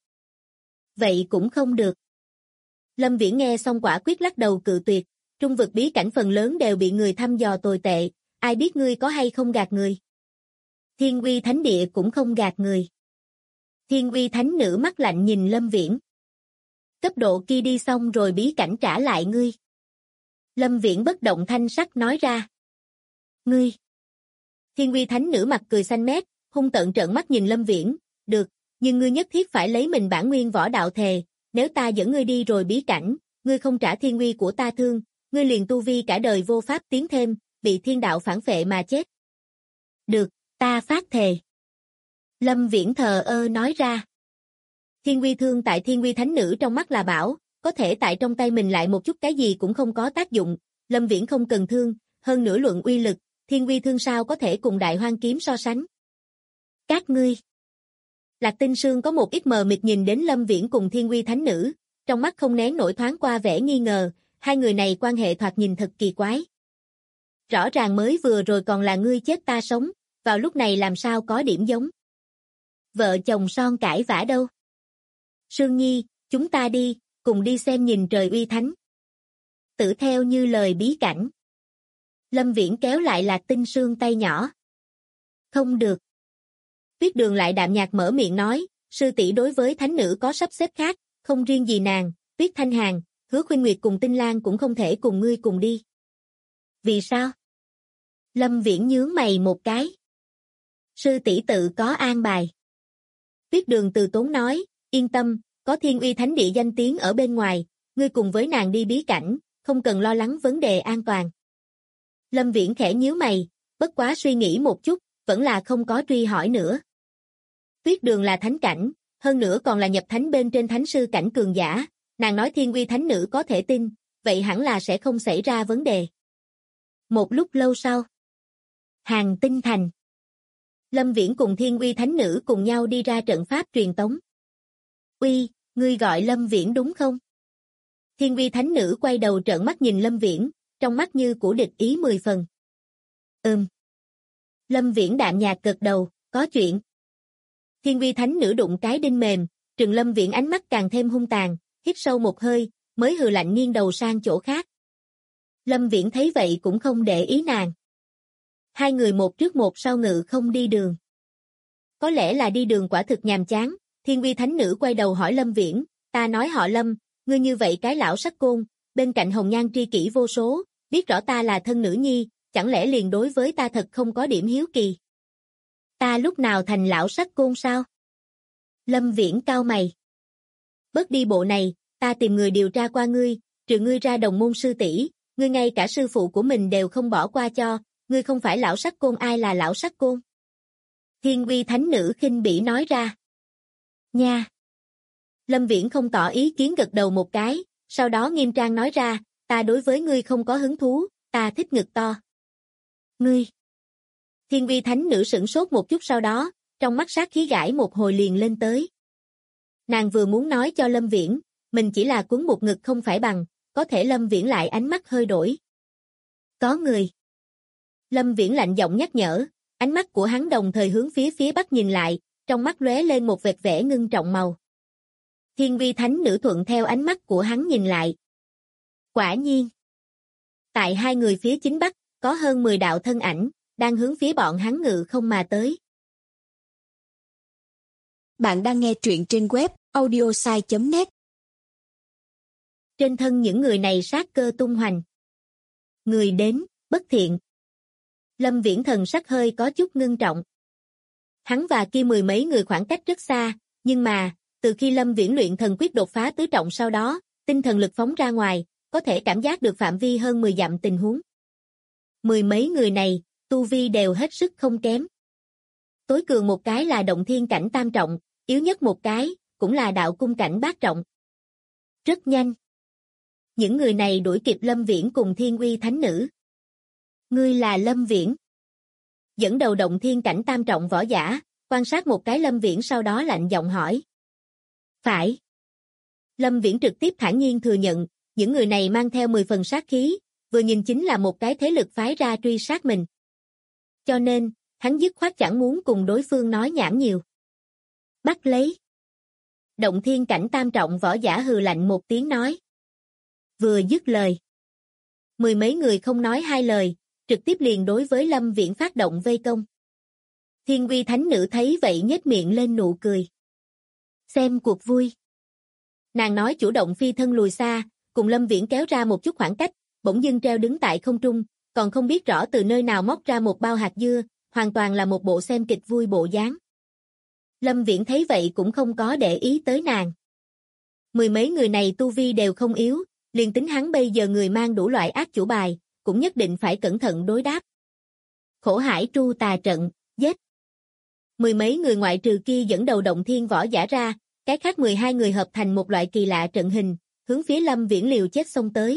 Vậy cũng không được. Lâm Viễn nghe xong quả quyết lắc đầu cự tuyệt, trung vực bí cảnh phần lớn đều bị người thăm dò tồi tệ, ai biết ngươi có hay không gạt người. Thiên Uy Thánh Địa cũng không gạt người. Thiên Uy Thánh Nữ mắt lạnh nhìn Lâm Viễn. cấp độ kia đi xong rồi bí cảnh trả lại ngươi. Lâm Viễn bất động thanh sắc nói ra. Ngươi. Thiên Uy Thánh Nữ mặt cười xanh mét, hung tợn trợn mắt nhìn Lâm Viễn, được, nhưng ngươi nhất thiết phải lấy mình bản nguyên võ đạo thề, nếu ta dẫn ngươi đi rồi bí cảnh, ngươi không trả thiên uy của ta thương, ngươi liền tu vi cả đời vô pháp tiến thêm, bị thiên đạo phản phệ mà chết. Được, ta phát thề. Lâm Viễn thờ ơ nói ra. Thiên uy thương tại Thiên Uy Thánh Nữ trong mắt là bảo, có thể tại trong tay mình lại một chút cái gì cũng không có tác dụng, Lâm Viễn không cần thương, hơn nữa luận uy lực, Thiên Uy thương sao có thể cùng Đại Hoang kiếm so sánh. Các ngươi. Lạc Tinh Sương có một ít mờ mịt nhìn đến Lâm Viễn cùng Thiên Uy Thánh Nữ, trong mắt không nén nổi thoáng qua vẻ nghi ngờ, hai người này quan hệ thoạt nhìn thật kỳ quái. Rõ ràng mới vừa rồi còn là ngươi chết ta sống, vào lúc này làm sao có điểm giống. Vợ chồng son cãi vã đâu. Sương Nhi, chúng ta đi, cùng đi xem nhìn trời uy thánh. Tự theo như lời bí cảnh. Lâm Viễn kéo lại Lạc Tinh Sương tay nhỏ. Không được. Tuyết Đường lại đạm nhạt mở miệng nói, sư tỷ đối với thánh nữ có sắp xếp khác, không riêng gì nàng, Tuyết Thanh Hàn, Hứa Khuynh Nguyệt cùng Tinh Lan cũng không thể cùng ngươi cùng đi. Vì sao? Lâm Viễn nhướng mày một cái. Sư tỷ tự có an bài. Tuyết Đường từ tốn nói, yên tâm, có Thiên Uy Thánh Địa danh tiếng ở bên ngoài, ngươi cùng với nàng đi bí cảnh, không cần lo lắng vấn đề an toàn. Lâm Viễn khẽ nhíu mày, bất quá suy nghĩ một chút, vẫn là không có truy hỏi nữa. Tuyết Đường là thánh cảnh, hơn nữa còn là nhập thánh bên trên thánh sư cảnh cường giả, nàng nói Thiên Uy Thánh Nữ có thể tin, vậy hẳn là sẽ không xảy ra vấn đề. Một lúc lâu sau, Hàng Tinh Thành. Lâm Viễn cùng Thiên Uy Thánh Nữ cùng nhau đi ra trận pháp truyền tống. Uy, ngươi gọi Lâm Viễn đúng không? Thiên Uy Thánh Nữ quay đầu trợn mắt nhìn Lâm Viễn, trong mắt như của địch ý 10 phần. Lâm Viễn đạm nhạt gật đầu, có chuyện. Thiên Uy Thánh Nữ đụng cái đinh mềm, trừng Lâm Viễn ánh mắt càng thêm hung tàn, hít sâu một hơi, mới hừ lạnh nghiêng đầu sang chỗ khác. Lâm Viễn thấy vậy cũng không để ý nàng. Hai người một trước một sau ngự không đi đường. Có lẽ là đi đường quả thực nhàm chán, Thiên Uy Thánh Nữ quay đầu hỏi Lâm Viễn, ta nói họ Lâm, ngươi như vậy cái lão sắc côn, bên cạnh hồng nhan tri kỷ vô số, biết rõ ta là thân nữ nhi, chẳng lẽ liền đối với ta thật không có điểm hiếu kỳ. Ta lúc nào thành lão sắc côn sao? Lâm Viễn cau mày. Bớt đi bộ này, ta tìm người điều tra qua ngươi, trừ ngươi ra đồng môn sư tỷ, ngươi ngay cả sư phụ của mình đều không bỏ qua cho, ngươi không phải lão sắc côn ai là lão sắc côn? Thiên Uy Thánh Nữ khinh bỉ nói ra. Nha! Lâm Viễn không tỏ ý kiến gật đầu một cái, sau đó nghiêm trang nói ra, ta đối với ngươi không có hứng thú, ta thích ngực to. Ngươi! Thiên Uy Thánh Nữ sửng sốt một chút sau đó, trong mắt sát khí gãi một hồi liền lên tới. Nàng vừa muốn nói cho Lâm Viễn, mình chỉ là cuốn một ngực không phải bằng, có thể Lâm Viễn lại ánh mắt hơi đổi. Có người. Lâm Viễn lạnh giọng nhắc nhở, ánh mắt của hắn đồng thời hướng phía bắc nhìn lại, trong mắt lóe lên một vệt vẻ ngưng trọng màu. Thiên Uy Thánh Nữ thuận theo ánh mắt của hắn nhìn lại. Quả nhiên. Tại hai người phía chính bắc, có hơn 10 đạo thân ảnh, đang hướng phía bọn hắn ngự không mà tới. Bạn đang nghe truyện trên web audiosai.net. Trên thân những người này sát cơ tung hoành. Người đến, bất thiện. Lâm Viễn thần sắc hơi có chút ngưng trọng. Hắn và kia 10 mấy người khoảng cách rất xa, nhưng mà, từ khi Lâm Viễn luyện thần quyết đột phá tứ trọng sau đó, tinh thần lực phóng ra ngoài, có thể cảm giác được phạm vi hơn 10 dặm tình huống. 10 mấy người này, tu vi đều hết sức không kém. Tối cường một cái là động thiên cảnh tam trọng, yếu nhất một cái, cũng là đạo cung cảnh bát trọng. Rất nhanh. Những người này đuổi kịp Lâm Viễn cùng Thiên Uy Thánh Nữ. Ngươi là Lâm Viễn. Dẫn đầu động thiên cảnh tam trọng võ giả, quan sát một cái Lâm Viễn sau đó lạnh giọng hỏi. Phải. Lâm Viễn trực tiếp thản nhiên thừa nhận, những người này mang theo 10 phần sát khí, vừa nhìn chính là một cái thế lực phái ra truy sát mình. Cho nên, hắn dứt khoát chẳng muốn cùng đối phương nói nhảm nhiều. Bắt lấy. Động thiên cảnh tam trọng võ giả hừ lạnh một tiếng nói. Vừa dứt lời. 10 mấy người không nói hai lời, trực tiếp liền đối với Lâm Viễn phát động vây công. Thiên Uy Thánh Nữ thấy vậy nhếch miệng lên nụ cười. Xem cuộc vui. Nàng nói chủ động phi thân lùi xa, cùng Lâm Viễn kéo ra một chút khoảng cách, bỗng dưng treo đứng tại không trung, còn không biết rõ từ nơi nào móc ra một bao hạt dưa, hoàn toàn là một bộ xem kịch vui bộ dáng. Lâm Viễn thấy vậy cũng không có để ý tới nàng. Mười mấy người này tu vi đều không yếu, liền tính hắn bây giờ người mang đủ loại ác chủ bài, cũng nhất định phải cẩn thận đối đáp. Khổ hải tru tà trận, giết. Mười mấy người ngoại trừ kia dẫn đầu động thiên võ giả ra, cái khác 12 người hợp thành một loại kỳ lạ trận hình, hướng phía Lâm Viễn liều chết xông tới.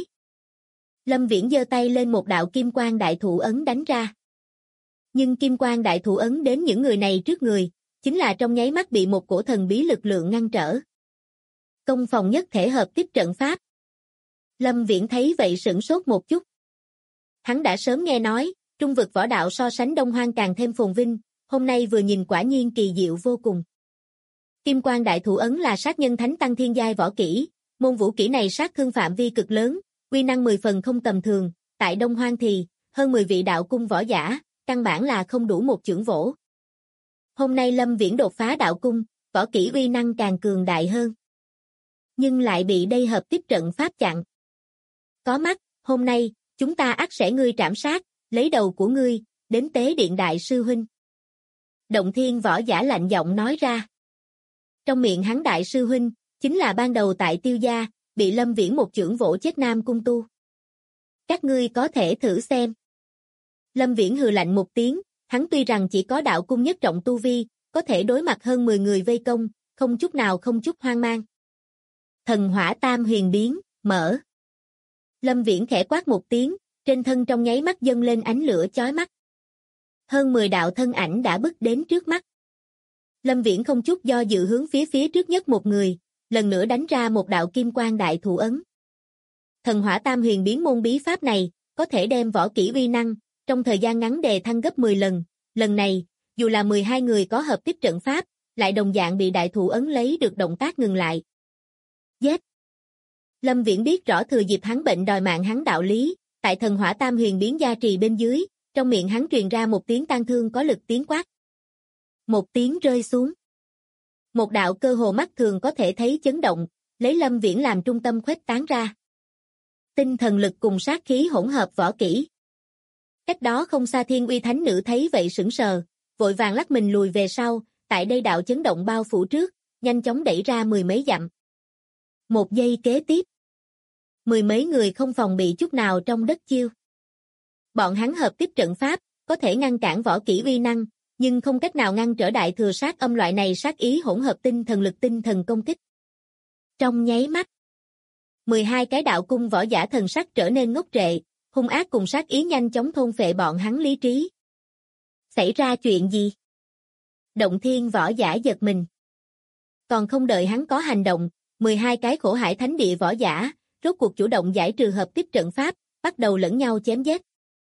Lâm Viễn giơ tay lên một đạo kim quang đại thủ ấn đánh ra. Nhưng kim quang đại thủ ấn đến những người này trước người, chính là trong nháy mắt bị một cổ thần bí lực lượng ngăn trở. Công phòng nhất thể hợp tiếp trận pháp. Lâm Viễn thấy vậy sửng sốt một chút. Hắn đã sớm nghe nói, trung vực võ đạo so sánh Đông Hoang càng thêm phồn vinh, hôm nay vừa nhìn quả nhiên kỳ diệu vô cùng. Kim quang đại thủ ấn là sát nhân thánh tăng thiên giai võ kỹ, môn vũ kỹ này sát thương phạm vi cực lớn, uy năng 10 phần không tầm thường, tại Đông Hoang thì, hơn 10 vị đạo cung võ giả, căn bản là không đủ một chưởng vỗ. Hôm nay Lâm Viễn đột phá đạo cung, võ kỹ uy năng càng cường đại hơn. Nhưng lại bị đây hợp tiếp trận pháp chặn. Có mắt, hôm nay, chúng ta ắt sẽ ngươi trảm sát, lấy đầu của ngươi, đến tế điện đại sư huynh. Động thiên võ giả lạnh giọng nói ra. Trong miệng hắn đại sư huynh, chính là ban đầu tại Tiêu gia, bị Lâm Viễn một chưởng vỗ chết Nam Cung Tu. Các ngươi có thể thử xem. Lâm Viễn hừ lạnh một tiếng, hắn tuy rằng chỉ có đạo cung nhất trọng tu vi, có thể đối mặt hơn 10 người vây công, không chút nào không chút hoang mang. Thần hỏa tam huyền biến, mở. Lâm Viễn khẽ quát một tiếng, trên thân trong nháy mắt dâng lên ánh lửa chói mắt. Hơn 10 đạo thân ảnh đã bước đến trước mắt. Lâm Viễn không chút do dự hướng phía trước nhất một người, lần nữa đánh ra một đạo kim quang đại thủ ấn. Thần hỏa tam huyền biến môn bí pháp này, có thể đem võ kỹ uy năng, trong thời gian ngắn đề thăng gấp 10 lần. Lần này, dù là 12 người có hợp tiếp trận pháp, lại đồng dạng bị đại thủ ấn lấy được động tác ngừng lại. Giết! Lâm Viễn biết rõ thừa dịp hắn bệnh đòi mạng hắn đạo lý, tại thần hỏa tam huyền biến gia trì bên dưới, trong miệng hắn truyền ra một tiếng tang thương có lực tiếng quát. Một tiếng rơi xuống. Một đạo cơ hồ mắt thường có thể thấy chấn động, lấy Lâm Viễn làm trung tâm khuếch tán ra. Tinh thần lực cùng sát khí hỗn hợp võ kỹ. Cách đó không xa Thiên Uy Thánh Nữ thấy vậy sững sờ, vội vàng lắc mình lùi về sau, tại đây đạo chấn động bao phủ trước, nhanh chóng đẩy ra 10 mấy dặm. Một giây kế tiếp, 10 mấy người không phòng bị chút nào trong đất chiêu. Bọn hắn hợp tiếp trận pháp, có thể ngăn cản võ kỹ uy năng, nhưng không cách nào ngăn trở đại thừa sát âm loại này sát ý hỗn hợp tinh thần lực tinh thần công kích. Trong nháy mắt, 12 cái đạo cung võ giả thần sắc trở nên ngốc trệ, hung ác cùng sát ý nhanh chóng thôn phệ bọn hắn lý trí. Xảy ra chuyện gì? Động thiên võ giả giật mình. Còn không đợi hắn có hành động, 12 cái khổ hải thánh địa võ giả, rốt cuộc chủ động giải trừ hợp tiếp trận pháp, bắt đầu lẫn nhau chém giết.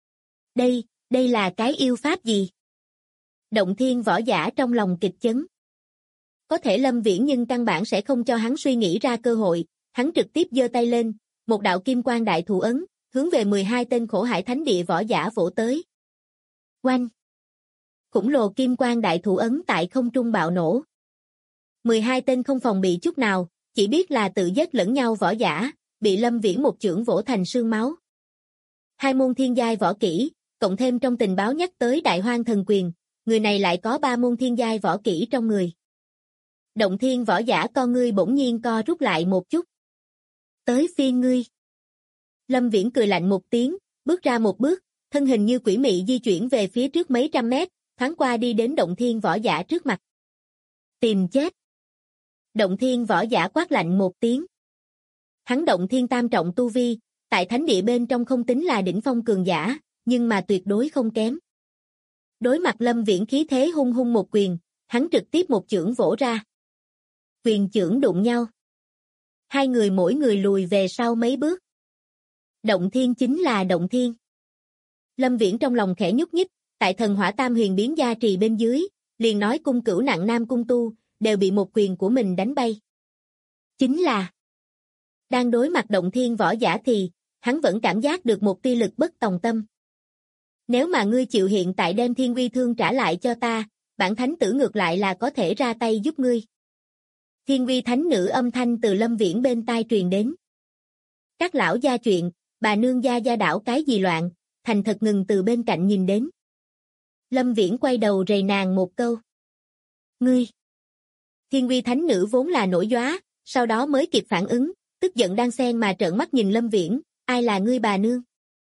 Đây là cái yêu pháp gì? Động thiên võ giả trong lòng kịch chấn. Có thể Lâm Viễn nhưng căn bản sẽ không cho hắn suy nghĩ ra cơ hội, hắn trực tiếp giơ tay lên, một đạo kim quang đại thủ ấn, hướng về 12 tên khổ hải thánh địa võ giả vỗ tới. Oanh! Khủng lồ kim quang đại thủ ấn tại không trung bạo nổ. 12 tên không phòng bị chút nào, chỉ biết là tự giết lẫn nhau võ giả, bị Lâm Viễn một chưởng vỗ thành xương máu. Hai môn thiên giai võ kỹ, cộng thêm trong tình báo nhắc tới Đại Hoang Thần Quyền, người này lại có 3 môn thiên giai võ kỹ trong người. Động thiên võ giả con ngươi bỗng nhiên co rút lại một chút. Tới phiên ngươi. Lâm Viễn cười lạnh một tiếng, bước ra một bước, thân hình như quỷ mị di chuyển về phía trước mấy trăm mét, thoáng qua đi đến động thiên võ giả trước mặt. Tìm chết. Động thiên võ giả quát lạnh một tiếng. Hắn động thiên tam trọng tu vi, tại thánh địa bên trong không tính là đỉnh phong cường giả, nhưng mà tuyệt đối không kém. Đối mặt Lâm Viễn khí thế hung hung một quyền, hắn trực tiếp một chưởng vỗ ra. Quyền chưởng đụng nhau. Hai người mỗi người lùi về sau mấy bước. Động thiên chính là động thiên. Lâm Viễn trong lòng khẽ nhúc nhích, tại thần hỏa tam huyền biến gia trì bên dưới, liền nói cung cửu nặng Nam Cung Tu, đều bị một quyền của mình đánh bay. Chính là, đang đối mặt động thiên võ giả thì, hắn vẫn cảm giác được một tia lực bất tòng tâm. Nếu mà ngươi chịu hiện tại đem thiên uy thương trả lại cho ta, bản thánh tử ngược lại là có thể ra tay giúp ngươi. Thiên uy thánh nữ âm thanh từ Lâm Viễn bên tai truyền đến. Các lão gia chuyện, bà nương gia gia đảo cái gì loạn, thành thật ngừng từ bên cạnh nhìn đến. Lâm Viễn quay đầu rầy nàng một câu. Ngươi! Thiên uy thánh nữ vốn là nổi dóa, sau đó mới kịp phản ứng, tức giận đan xen mà trợn mắt nhìn Lâm Viễn, ai là ngươi bà nương?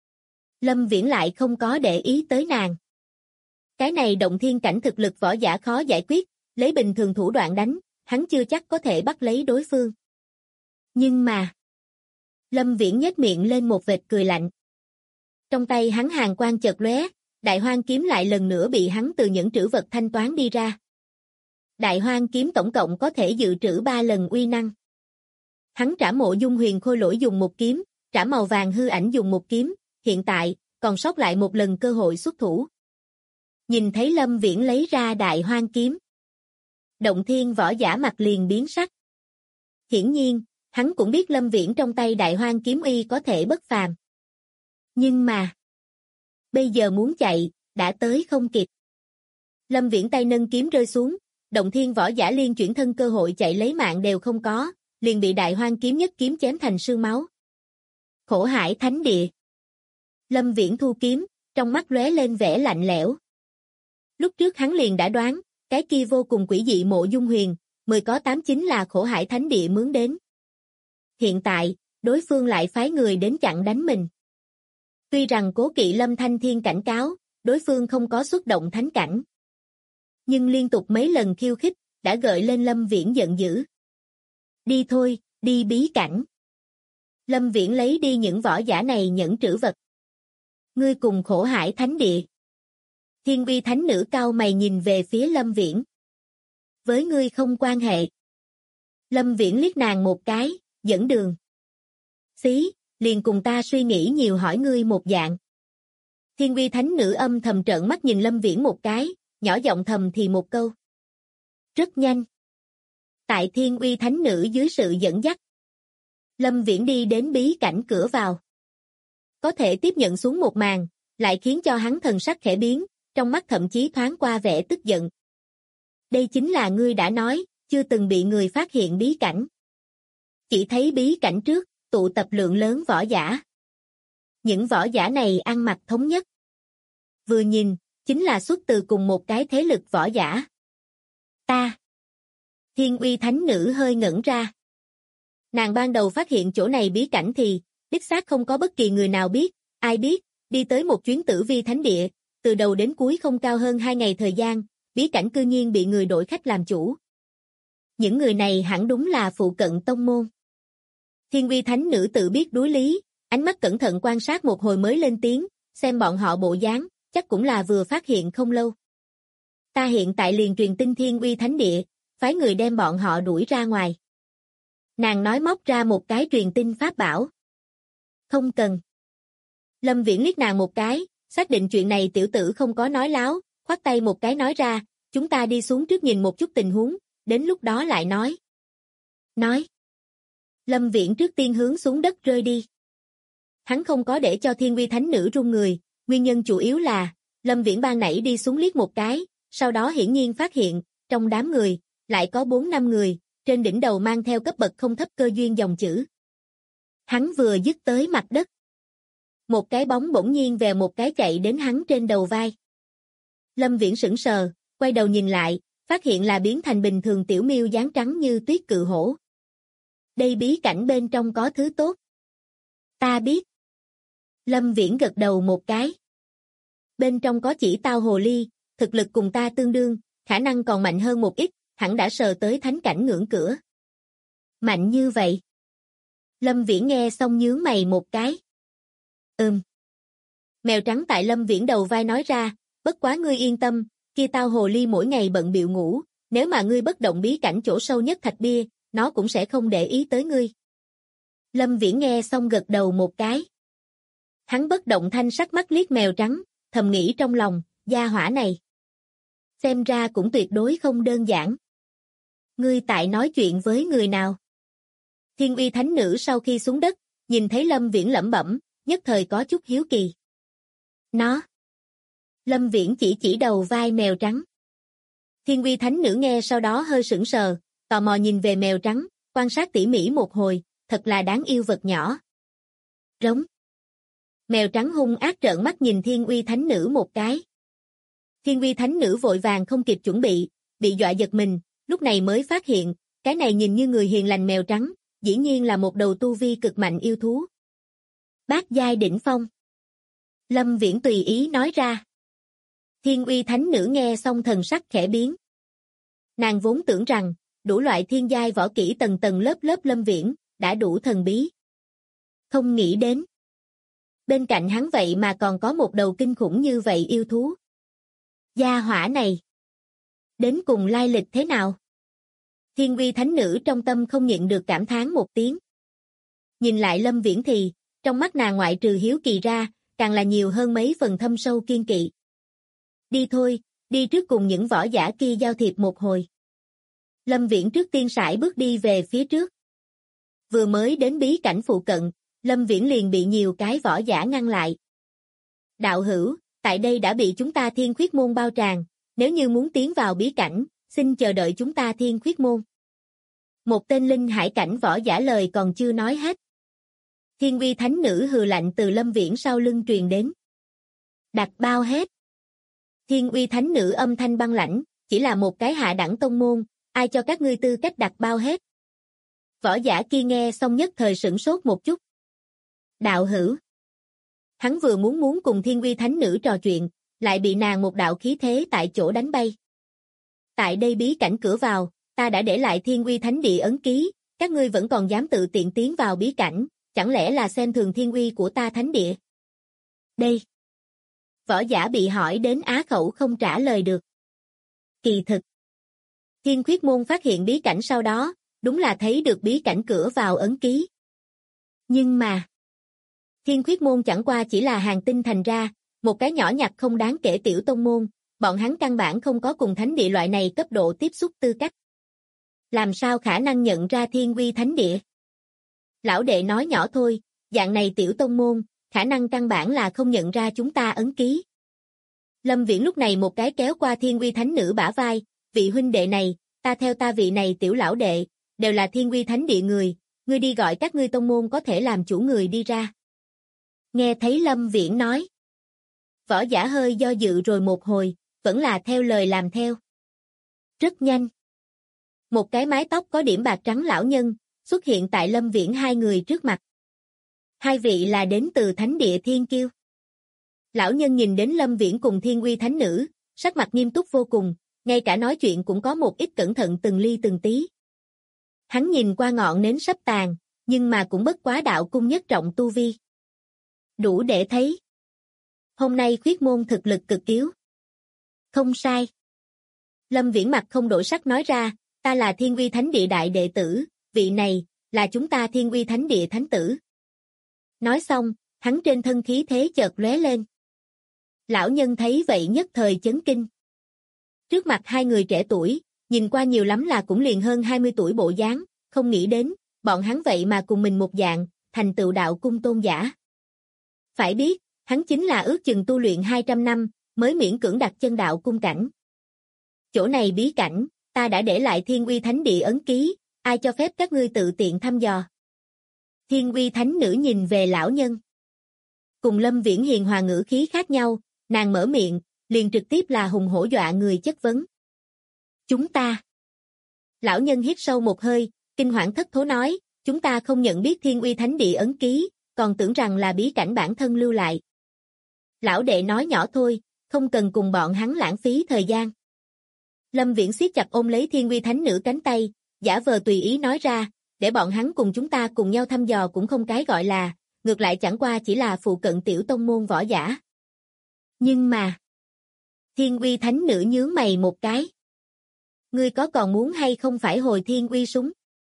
Lâm Viễn lại không có để ý tới nàng. Cái này động thiên cảnh thực lực võ giả khó giải quyết, lấy bình thường thủ đoạn đánh, hắn chưa chắc có thể bắt lấy đối phương. Nhưng mà... Lâm Viễn nhếch miệng lên một vệt cười lạnh. Trong tay hắn hàn quang chợt lóe, đại hoang kiếm lại lần nữa bị hắn từ những trữ vật thanh toán đi ra. Đại hoang kiếm tổng cộng có thể dự trữ 3 lần uy năng. Hắn trả Mộ Dung Huyền Khôi Lỗi dùng một kiếm, trả màu vàng hư ảnh dùng một kiếm, hiện tại, còn sót lại một lần cơ hội xuất thủ. Nhìn thấy Lâm Viễn lấy ra đại hoang kiếm. Động thiên võ giả mặt liền biến sắc. Hiển nhiên, hắn cũng biết Lâm Viễn trong tay đại hoang kiếm uy có thể bất phàm. Nhưng mà, bây giờ muốn chạy, đã tới không kịp. Lâm Viễn tay nâng kiếm rơi xuống, động thiên võ giả liên chuyển thân cơ hội chạy lấy mạng đều không có, liền bị đại hoang kiếm nhất kiếm chém thành sương máu. Khổ hải thánh địa. Lâm Viễn thu kiếm, trong mắt lóe lên vẻ lạnh lẽo. Lúc trước hắn liền đã đoán, cái kia vô cùng quỷ dị Mộ Dung Huyền, 10 có 8 chính là khổ hải thánh địa mướn đến. Hiện tại, đối phương lại phái người đến chặn đánh mình. Tuy rằng Cố Kỵ Lâm Thanh Thiên cảnh cáo, đối phương không có xuất động thánh cảnh. Nhưng liên tục mấy lần khiêu khích, đã gợi lên Lâm Viễn giận dữ. Đi thôi, đi bí cảnh. Lâm Viễn lấy đi những võ giả này nhẫn trữ vật. Ngươi cùng khổ hải thánh địa. Thiên uy thánh nữ cao mày nhìn về phía Lâm Viễn. Với ngươi không quan hệ. Lâm Viễn liếc nàng một cái, dẫn đường. Xí, liền cùng ta suy nghĩ nhiều hỏi ngươi một dạng. Thiên uy thánh nữ âm thầm trợn mắt nhìn Lâm Viễn một cái, nhỏ giọng thầm thì một câu. Rất nhanh. Tại Thiên uy thánh nữ dưới sự dẫn dắt. Lâm Viễn đi đến bí cảnh cửa vào. Có thể tiếp nhận xuống một màn, lại khiến cho hắn thần sắc khẽ biến, trong mắt thậm chí thoáng qua vẻ tức giận. Đây chính là ngươi đã nói, chưa từng bị người phát hiện bí cảnh. Chỉ thấy bí cảnh trước, tụ tập lượng lớn võ giả. Những võ giả này ăn mặc thống nhất. Vừa nhìn, chính là xuất từ cùng một cái thế lực võ giả. Ta. Thiên uy thánh nữ hơi ngẩn ra. Nàng ban đầu phát hiện chỗ này bí cảnh thì, đích xác không có bất kỳ người nào biết, ai biết, đi tới một chuyến Tử Vi thánh địa, từ đầu đến cuối không cao hơn 2 ngày thời gian, bí cảnh cư nhiên bị người đổi khách làm chủ. Những người này hẳn đúng là phụ cận tông môn. Thiên uy thánh nữ tự biết đối lý, ánh mắt cẩn thận quan sát một hồi mới lên tiếng, xem bọn họ bộ dáng, chắc cũng là vừa phát hiện không lâu. Ta hiện tại liền truyền tin Thiên uy thánh địa, phái người đem bọn họ đuổi ra ngoài. Nàng nói móc ra một cái truyền tin pháp bảo. Không cần. Lâm Viễn liếc nàng một cái, xác định chuyện này tiểu tử không có nói láo, khoát tay một cái nói ra, chúng ta đi xuống trước nhìn một chút tình huống, đến lúc đó lại nói. Nói. Lâm Viễn trước tiên hướng xuống đất rơi đi. Hắn không có để cho Thiên uy thánh nữ run người, nguyên nhân chủ yếu là, Lâm Viễn ban nãy đi xuống liếc một cái, sau đó hiển nhiên phát hiện, trong đám người, lại có 4-5 người, trên đỉnh đầu mang theo cấp bậc không thấp cơ duyên dòng chữ. Hắn vừa dứt tới mặt đất. Một cái bóng bỗng nhiên vèo một cái chạy đến hắn trên đầu vai. Lâm Viễn sững sờ, quay đầu nhìn lại, phát hiện là biến thành bình thường tiểu miêu dáng trắng như tuyết cự hổ. Đây bí cảnh bên trong có thứ tốt. Ta biết. Lâm Viễn gật đầu một cái. Bên trong có chỉ tao hồ ly, thực lực cùng ta tương đương, khả năng còn mạnh hơn một ít, hẳn đã sờ tới thánh cảnh ngưỡng cửa. Mạnh như vậy. Lâm Viễn nghe xong nhướng mày một cái. Mèo trắng tại Lâm Viễn đầu vai nói ra, bất quá ngươi yên tâm, kia tao hồ ly mỗi ngày bận bịu ngủ, nếu mà ngươi bất động bí cảnh chỗ sâu nhất thạch bia, nó cũng sẽ không để ý tới ngươi. Lâm Viễn nghe xong gật đầu một cái. Hắn bất động thanh sắc mắt liếc mèo trắng, thầm nghĩ trong lòng, gia hỏa này. Xem ra cũng tuyệt đối không đơn giản. Ngươi tại nói chuyện với người nào? Thiên uy thánh nữ sau khi xuống đất, nhìn thấy Lâm Viễn lẩm bẩm, nhất thời có chút hiếu kỳ. Nó. Lâm Viễn chỉ đầu vai mèo trắng. Thiên uy thánh nữ nghe sau đó hơi sững sờ, tò mò nhìn về mèo trắng, quan sát tỉ mỉ một hồi, thật là đáng yêu vật nhỏ. Rống. Mèo trắng hung ác trợn mắt nhìn Thiên Uy Thánh Nữ một cái. Thiên Uy Thánh Nữ vội vàng không kịp chuẩn bị dọa giật mình, lúc này mới phát hiện, cái này nhìn như người hiền lành mèo trắng, dĩ nhiên là một đầu tu vi cực mạnh yêu thú. Bát giai đỉnh phong. Lâm Viễn tùy ý nói ra. Thiên Uy Thánh Nữ nghe xong thần sắc khẽ biến. Nàng vốn tưởng rằng, đủ loại thiên giai võ kỹ tầng tầng lớp lớp Lâm Viễn, đã đủ thần bí. Không nghĩ đến. Bên cạnh hắn vậy mà còn có một đầu kinh khủng như vậy yêu thú. Gia hỏa này. Đến cùng lai lịch thế nào? Thiên Uy Thánh Nữ trong tâm không nhịn được cảm thán một tiếng. Nhìn lại Lâm Viễn thì, trong mắt nàng ngoại trừ hiếu kỳ ra, càng là nhiều hơn mấy phần thâm sâu kiên kỵ. Đi thôi, đi trước cùng những võ giả kia giao thiệp một hồi. Lâm Viễn trước tiên sải bước đi về phía trước. Vừa mới đến bí cảnh phụ cận, Lâm Viễn liền bị nhiều cái võ giả ngăn lại. Đạo hữu, tại đây đã bị chúng ta Thiên Khuyết Môn bao tràn, nếu như muốn tiến vào bí cảnh, xin chờ đợi chúng ta Thiên Khuyết Môn. Một tên linh hải cảnh võ giả lời còn chưa nói hết. Thiên Uy Thánh Nữ hừ lạnh từ Lâm Viễn sau lưng truyền đến. Đặt bao hết. Thiên Uy Thánh Nữ âm thanh băng lãnh, chỉ là một cái hạ đẳng tông môn, ai cho các ngươi tư cách đặt bao hết. Võ giả kia nghe xong nhất thời sửng sốt một chút. Đạo hữu. Hắn vừa muốn cùng Thiên Uy Thánh Nữ trò chuyện, lại bị nàng một đạo khí thế tại chỗ đánh bay. Tại đây bí cảnh cửa vào, ta đã để lại Thiên Uy Thánh Địa ấn ký, các ngươi vẫn còn dám tự tiện tiến vào bí cảnh, chẳng lẽ là xem thường thiên uy của ta Thánh Địa? Đây. Võ giả bị hỏi đến á khẩu không trả lời được. Kỳ thực. Thiên Khuyết Môn phát hiện bí cảnh sau đó, đúng là thấy được bí cảnh cửa vào ấn ký. Nhưng mà, Thiên Khuyết Môn chẳng qua chỉ là hàng tinh thành ra, một cái nhỏ nhặt không đáng kể tiểu tông môn, bọn hắn căn bản không có cùng Thánh Địa loại này cấp độ tiếp xúc tư cách. Làm sao khả năng nhận ra Thiên Uy Thánh Địa? Lão đệ nói nhỏ thôi, dạng này tiểu tông môn, khả năng căn bản là không nhận ra chúng ta ấn ký. Lâm Viễn lúc này một cái kéo qua Thiên Uy Thánh Nữ bả vai, vị huynh đệ này, ta theo ta vị này tiểu lão đệ, đều là Thiên Uy Thánh Địa người, ngươi đi gọi các ngươi tông môn có thể làm chủ người đi ra. Nghe thấy Lâm Viễn nói. Võ giả hơi do dự rồi một hồi, vẫn là theo lời làm theo. Rất nhanh. Một cái mái tóc có điểm bạc trắng lão nhân, xuất hiện tại Lâm Viễn hai người trước mặt. Hai vị là đến từ Thánh Địa Thiên Kiêu. Lão nhân nhìn đến Lâm Viễn cùng Thiên Uy Thánh Nữ, sắc mặt nghiêm túc vô cùng, ngay cả nói chuyện cũng có một ít cẩn thận từng ly từng tí. Hắn nhìn qua ngọn nến sắp tàn, nhưng mà cũng bất quá đạo cung nhất trọng tu vi. Đủ để thấy. Hôm nay Khuyết Môn thực lực cực yếu. Không sai. Lâm Viễn mặt không đổi sắc nói ra, ta là Thiên Uy Thánh Địa đại đệ tử, vị này, là chúng ta Thiên Uy Thánh Địa thánh tử. Nói xong, hắn trên thân khí thế chợt lóe lên. Lão nhân thấy vậy nhất thời chấn kinh. Trước mặt hai người trẻ tuổi, nhìn qua nhiều lắm là cũng liền hơn 20 tuổi bộ dáng, không nghĩ đến, bọn hắn vậy mà cùng mình một dạng, thành tựu đạo cung tôn giả. Phải biết, hắn chính là ước chừng tu luyện 200 năm, mới miễn cưỡng đặt chân đạo cung cảnh. Chỗ này bí cảnh, ta đã để lại Thiên Uy Thánh Địa ấn ký, ai cho phép các ngươi tự tiện thăm dò. Thiên Uy Thánh Nữ nhìn về lão nhân. Cùng Lâm Viễn hiền hòa ngữ khí khác nhau, nàng mở miệng, liền trực tiếp là hùng hổ dọa người chất vấn. Chúng ta. Lão nhân hít sâu một hơi, kinh hoảng thất thố nói, chúng ta không nhận biết Thiên Uy Thánh Địa ấn ký, còn tưởng rằng là bí cảnh bản thân lưu lại. Lão đệ nói nhỏ thôi, không cần cùng bọn hắn lãng phí thời gian. Lâm Viễn siết chặt ôm lấy Thiên Uy Thánh Nữ cánh tay, giả vờ tùy ý nói ra, để bọn hắn cùng chúng ta cùng nhau thăm dò cũng không cái gọi là, ngược lại chẳng qua chỉ là phụ cận tiểu tông môn võ giả. Nhưng mà, Thiên Uy Thánh Nữ nhướng mày một cái. Ngươi có còn muốn hay không phải hồi Thiên Uy súng?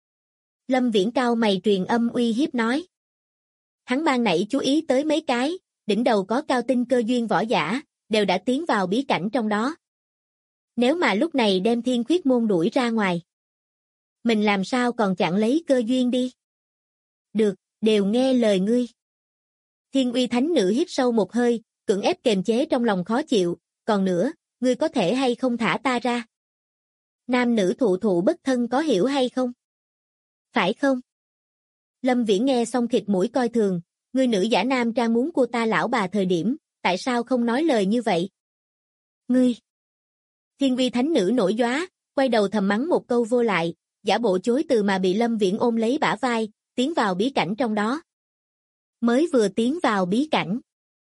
Lâm Viễn cao mày truyền âm uy hiếp nói. Hắn ban nãy chú ý tới mấy cái, đỉnh đầu có cao tinh cơ duyên võ giả, đều đã tiến vào bí cảnh trong đó. Nếu mà lúc này đem Thiên Khuyết Môn đuổi ra ngoài, mình làm sao còn chặn lấy cơ duyên đi? Được, đều nghe lời ngươi. Thiên Uy Thánh Nữ hít sâu một hơi, cưỡng ép kềm chế trong lòng khó chịu, còn nữa, ngươi có thể hay không thả ta ra? Nam nữ thụ thụ bất thân có hiểu hay không? Phải không? Lâm Viễn nghe xong khịt mũi coi thường, người nữ giả nam trang muốn cô ta lão bà thời điểm, tại sao không nói lời như vậy? Ngươi! Thiên vi thánh nữ nổi gióa, quay đầu thầm mắng một câu vô lại, giả bộ chối từ mà bị Lâm Viễn ôm lấy bả vai, tiến vào bí cảnh trong đó. Mới vừa tiến vào bí cảnh,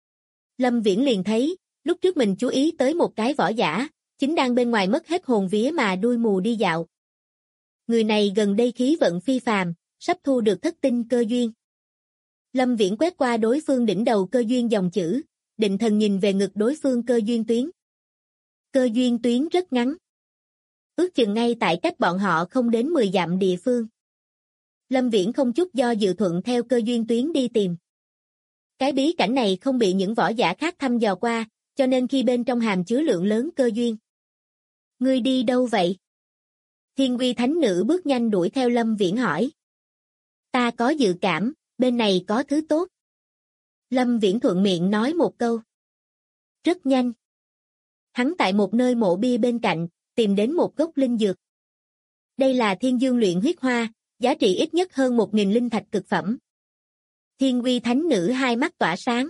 Lâm Viễn liền thấy, lúc trước mình chú ý tới một cái võ giả, chính đang bên ngoài mất hết hồn vía mà đuôi mù đi dạo. Người này gần đây khí vận phi phàm, sắp thu được thất tinh cơ duyên. Lâm Viễn quét qua đối phương đỉnh đầu cơ duyên dòng chữ, định thần nhìn về ngực đối phương cơ duyên tuyến. Cơ duyên tuyến rất ngắn. Ước chừng ngay tại cách bọn họ không đến 10 dặm địa phương. Lâm Viễn không chút do dự thuận theo cơ duyên tuyến đi tìm. Cái bí cảnh này không bị những võ giả khác thăm dò qua, cho nên khi bên trong hàm chứa lượng lớn cơ duyên. Ngươi đi đâu vậy? Thiên uy thánh nữ bước nhanh đuổi theo Lâm Viễn hỏi. Ta có dự cảm, bên này có thứ tốt. Lâm Viễn thuận miệng nói một câu. Rất nhanh. Hắn tại một nơi mộ bia bên cạnh, tìm đến một gốc linh dược. Đây là thiên dương luyện huyết hoa, giá trị ít nhất hơn 1.000 linh thạch cực phẩm. Thiên uy thánh nữ hai mắt tỏa sáng.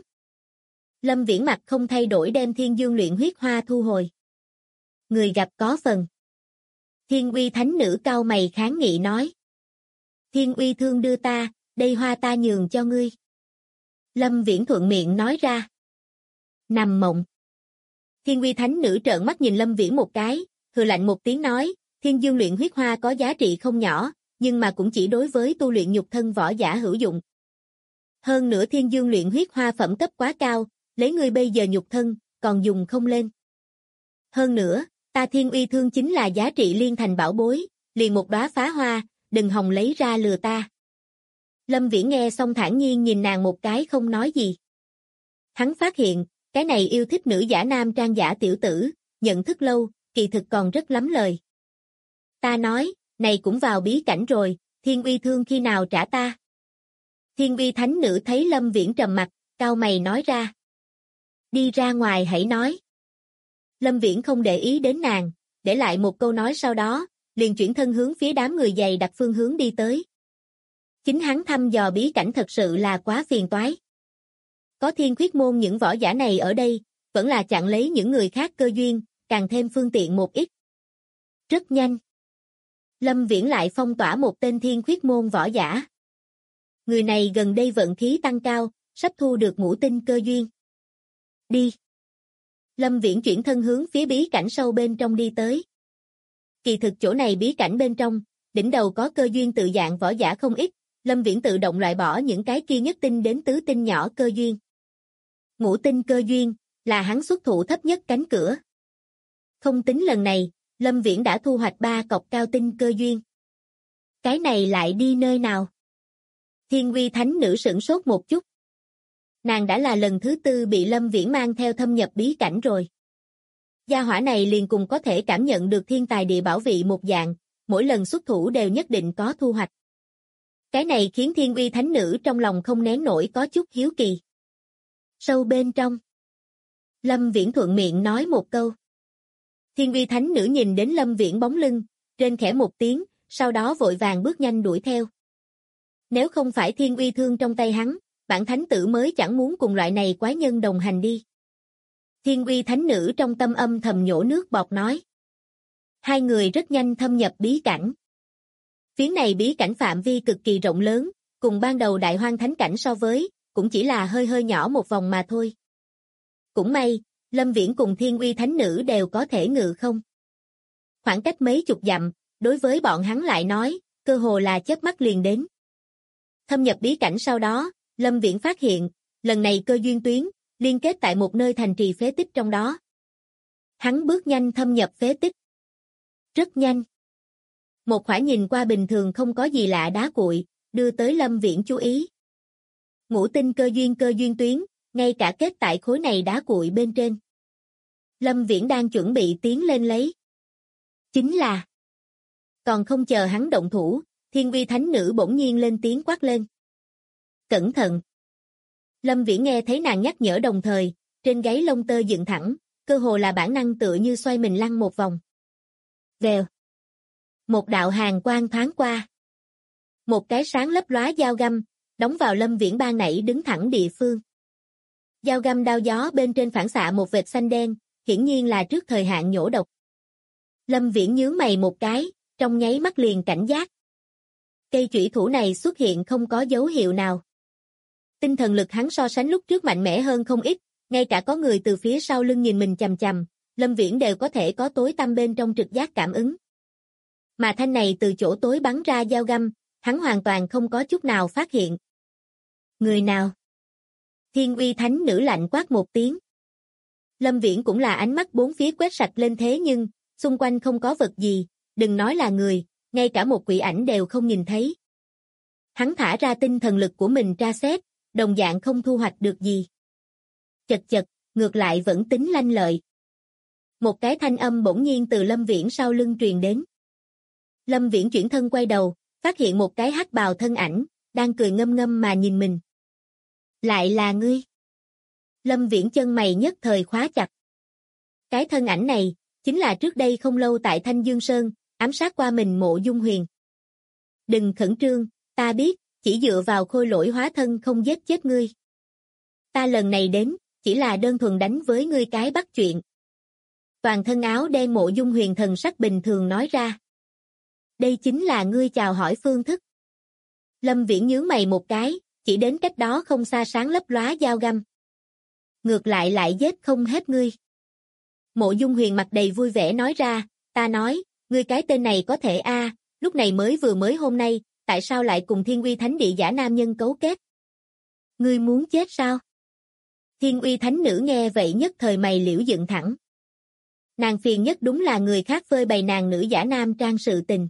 Lâm Viễn mặt không thay đổi đem thiên dương luyện huyết hoa thu hồi. Người gặp có phần. Thiên uy thánh nữ cau mày kháng nghị nói. Thiên uy thương đưa ta, đây hoa ta nhường cho ngươi. Lâm Viễn thuận miệng nói ra. Nằm mộng. Thiên uy thánh nữ trợn mắt nhìn Lâm Viễn một cái, hừ lạnh một tiếng nói, thiên dương luyện huyết hoa có giá trị không nhỏ, nhưng mà cũng chỉ đối với tu luyện nhục thân võ giả hữu dụng. Hơn nữa thiên dương luyện huyết hoa phẩm cấp quá cao, lấy ngươi bây giờ nhục thân, còn dùng không lên. Hơn nữa, ta thiên uy thương chính là giá trị liên thành bảo bối, liền một đóa phá hoa, đừng hòng lấy ra lừa ta. Lâm Viễn nghe xong thản nhiên nhìn nàng một cái không nói gì. Hắn phát hiện, cái này yêu thích nữ giả nam trang giả tiểu tử, nhận thức lâu, kỳ thực còn rất lắm lời. Ta nói, này cũng vào bí cảnh rồi, thiên uy thương khi nào trả ta? Thiên uy thánh nữ thấy Lâm Viễn trầm mặt, cau mày nói ra. Đi ra ngoài hãy nói. Lâm Viễn không để ý đến nàng, để lại một câu nói sau đó, liền chuyển thân hướng phía đám người dày đặc phương hướng đi tới. Chính hắn thăm dò bí cảnh thật sự là quá phiền toái. Có thiên khuyết môn những võ giả này ở đây, vẫn là chặn lấy những người khác cơ duyên, càng thêm phương tiện một ít. Rất nhanh. Lâm Viễn lại phong tỏa một tên thiên khuyết môn võ giả. Người này gần đây vận khí tăng cao, sắp thu được ngũ tinh cơ duyên. Đi. Lâm Viễn chuyển thân hướng phía bí cảnh sâu bên trong đi tới. Kỳ thực chỗ này bí cảnh bên trong, đỉnh đầu có cơ duyên tự dạng võ giả không ít, Lâm Viễn tự động loại bỏ những cái kia nhất tinh đến tứ tinh nhỏ cơ duyên. Ngũ tinh cơ duyên, là hắn xuất thủ thấp nhất cánh cửa. Không tính lần này, Lâm Viễn đã thu hoạch 3 cọc cao tinh cơ duyên. Cái này lại đi nơi nào? Thiên uy thánh nữ sửng sốt một chút. Nàng đã là lần thứ 4 bị Lâm Viễn mang theo thâm nhập bí cảnh rồi. Gia hỏa này liền cùng có thể cảm nhận được thiên tài địa bảo vị một dạng, mỗi lần xuất thủ đều nhất định có thu hoạch. Cái này khiến thiên uy thánh nữ trong lòng không nén nổi có chút hiếu kỳ. Sâu bên trong. Lâm Viễn thuận miệng nói một câu. Thiên uy thánh nữ nhìn đến Lâm Viễn bóng lưng, rên khẽ một tiếng, sau đó vội vàng bước nhanh đuổi theo. Nếu không phải thiên uy thương trong tay hắn, bản thánh tử mới chẳng muốn cùng loại này quái nhân đồng hành đi. Thiên uy thánh nữ trong tâm âm thầm nhổ nước bọt nói. Hai người rất nhanh thâm nhập bí cảnh. Phiến này bí cảnh phạm vi cực kỳ rộng lớn, cùng ban đầu đại hoang thánh cảnh so với, cũng chỉ là hơi hơi nhỏ một vòng mà thôi. Cũng may, Lâm Viễn cùng thiên uy thánh nữ đều có thể ngự không. Khoảng cách mấy chục dặm, đối với bọn hắn lại nói, cơ hồ là chớp mắt liền đến. Thâm nhập bí cảnh sau đó, Lâm Viễn phát hiện, lần này cơ duyên tuyến, liên kết tại một nơi thành trì phế tích trong đó. Hắn bước nhanh thâm nhập phế tích. Rất nhanh. Một khỏa nhìn qua bình thường không có gì lạ đá cuội, đưa tới Lâm Viễn chú ý. Ngũ tinh cơ duyên tuyến, ngay cả kết tại khối này đá cuội bên trên. Lâm Viễn đang chuẩn bị tiến lên lấy. Chính là. Còn không chờ hắn động thủ, thiên uy thánh nữ bỗng nhiên lên tiếng quát lên. Cẩn thận. Lâm Viễn nghe thấy nàng nhắc nhở đồng thời, trên gáy lông tơ dựng thẳng, cơ hồ là bản năng tựa như xoay mình lăn một vòng. Vèo. Một đạo hàn quang thoáng qua. Một cái sáng lấp lóa dao găm, đóng vào Lâm Viễn ban nãy đứng thẳng địa phương. Dao găm đao gió bên trên phản xạ một vệt xanh đen, hiển nhiên là trước thời hạn nhổ độc. Lâm Viễn nhướng mày một cái, trong nháy mắt liền cảnh giác. Cây chủy thủ này xuất hiện không có dấu hiệu nào. Tinh thần lực hắn so sánh lúc trước mạnh mẽ hơn không ít, ngay cả có người từ phía sau lưng nhìn mình chằm chằm, Lâm Viễn đều có thể có tối tăm bên trong trực giác cảm ứng. Mà thanh này từ chỗ tối bắn ra dao găm, hắn hoàn toàn không có chút nào phát hiện. Người nào? Thiên uy thánh nữ lạnh quát một tiếng. Lâm Viễn cũng là ánh mắt bốn phía quét sạch lên thế nhưng, xung quanh không có vật gì, đừng nói là người, ngay cả một quỷ ảnh đều không nhìn thấy. Hắn thả ra tinh thần lực của mình tra xét, đồng dạng không thu hoạch được gì. Chật chật, ngược lại vẫn tính lanh lợi. Một cái thanh âm bỗng nhiên từ Lâm Viễn sau lưng truyền đến. Lâm Viễn chuyển thân quay đầu, phát hiện một cái hắc bào thân ảnh, đang cười ngâm ngâm mà nhìn mình. Lại là ngươi. Lâm Viễn chân mày nhất thời khóa chặt. Cái thân ảnh này, chính là trước đây không lâu tại Thanh Dương Sơn, ám sát qua mình Mộ Dung Huyền. Đừng khẩn trương, ta biết, chỉ dựa vào khôi lỗi hóa thân không giết chết ngươi. Ta lần này đến, chỉ là đơn thuần đánh với ngươi cái bắt chuyện. Toàn thân áo đen Mộ Dung Huyền thần sắc bình thường nói ra. Đây chính là ngươi chào hỏi phương thức. Lâm Viễn nhướng mày một cái, chỉ đến cách đó không xa sáng lấp lóa dao găm. Ngược lại giết không hết ngươi. Mộ Dung Huyền mặt đầy vui vẻ nói ra, ta nói, ngươi cái tên này có thể lúc này mới hôm nay, tại sao lại cùng Thiên Uy Thánh Địa giả nam nhân cấu kết? Ngươi muốn chết sao? Thiên Uy Thánh Nữ nghe vậy nhất thời mày liễu dựng thẳng. Nàng phiền nhất đúng là người khác phơi bày nàng nữ giả nam trang sự tình.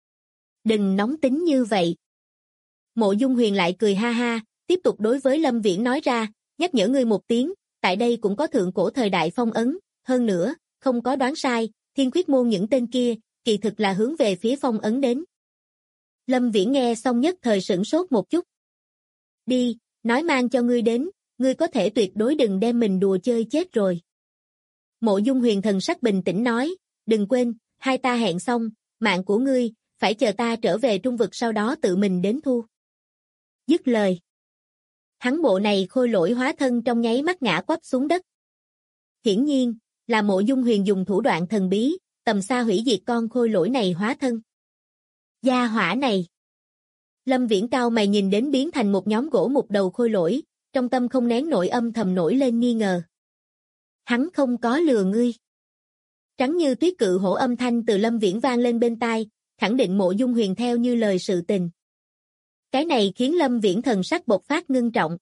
Đừng nóng tính như vậy. Mộ Dung Huyền lại cười ha ha, tiếp tục đối với Lâm Viễn nói ra, nhắc nhở ngươi một tiếng, tại đây cũng có thượng cổ thời đại phong ấn, hơn nữa, không có đoán sai, Thiên Khuyết môn những tên kia, kỳ thực là hướng về phía phong ấn đến. Lâm Viễn nghe xong nhất thời sửng sốt một chút. Đi, nói mang cho ngươi đến, ngươi có thể tuyệt đối đừng đem mình đùa chơi chết rồi. Mộ Dung Huyền thần sắc bình tĩnh nói, đừng quên, hai ta hẹn xong, mạng của ngươi, phải chờ ta trở về trung vực sau đó tự mình đến thu. Dứt lời. Hắn bộ này khôi lỗi hóa thân trong nháy mắt ngã quắp xuống đất. Hiển nhiên, là Mộ Dung Huyền dùng thủ đoạn thần bí, tầm xa hủy diệt con khôi lỗi này hóa thân. Gia hỏa này. Lâm Viễn cao mày nhìn đến biến thành một nhóm gỗ một đầu khôi lỗi, trong tâm không nén nổi âm thầm nổi lên nghi ngờ. Hắn không có lừa ngươi. Trắng như tuyết cự hổ âm thanh từ Lâm Viễn vang lên bên tai, khẳng định Mộ Dung Huyền theo như lời sự tình. Cái này khiến Lâm Viễn thần sắc bộc phát ngưng trọng.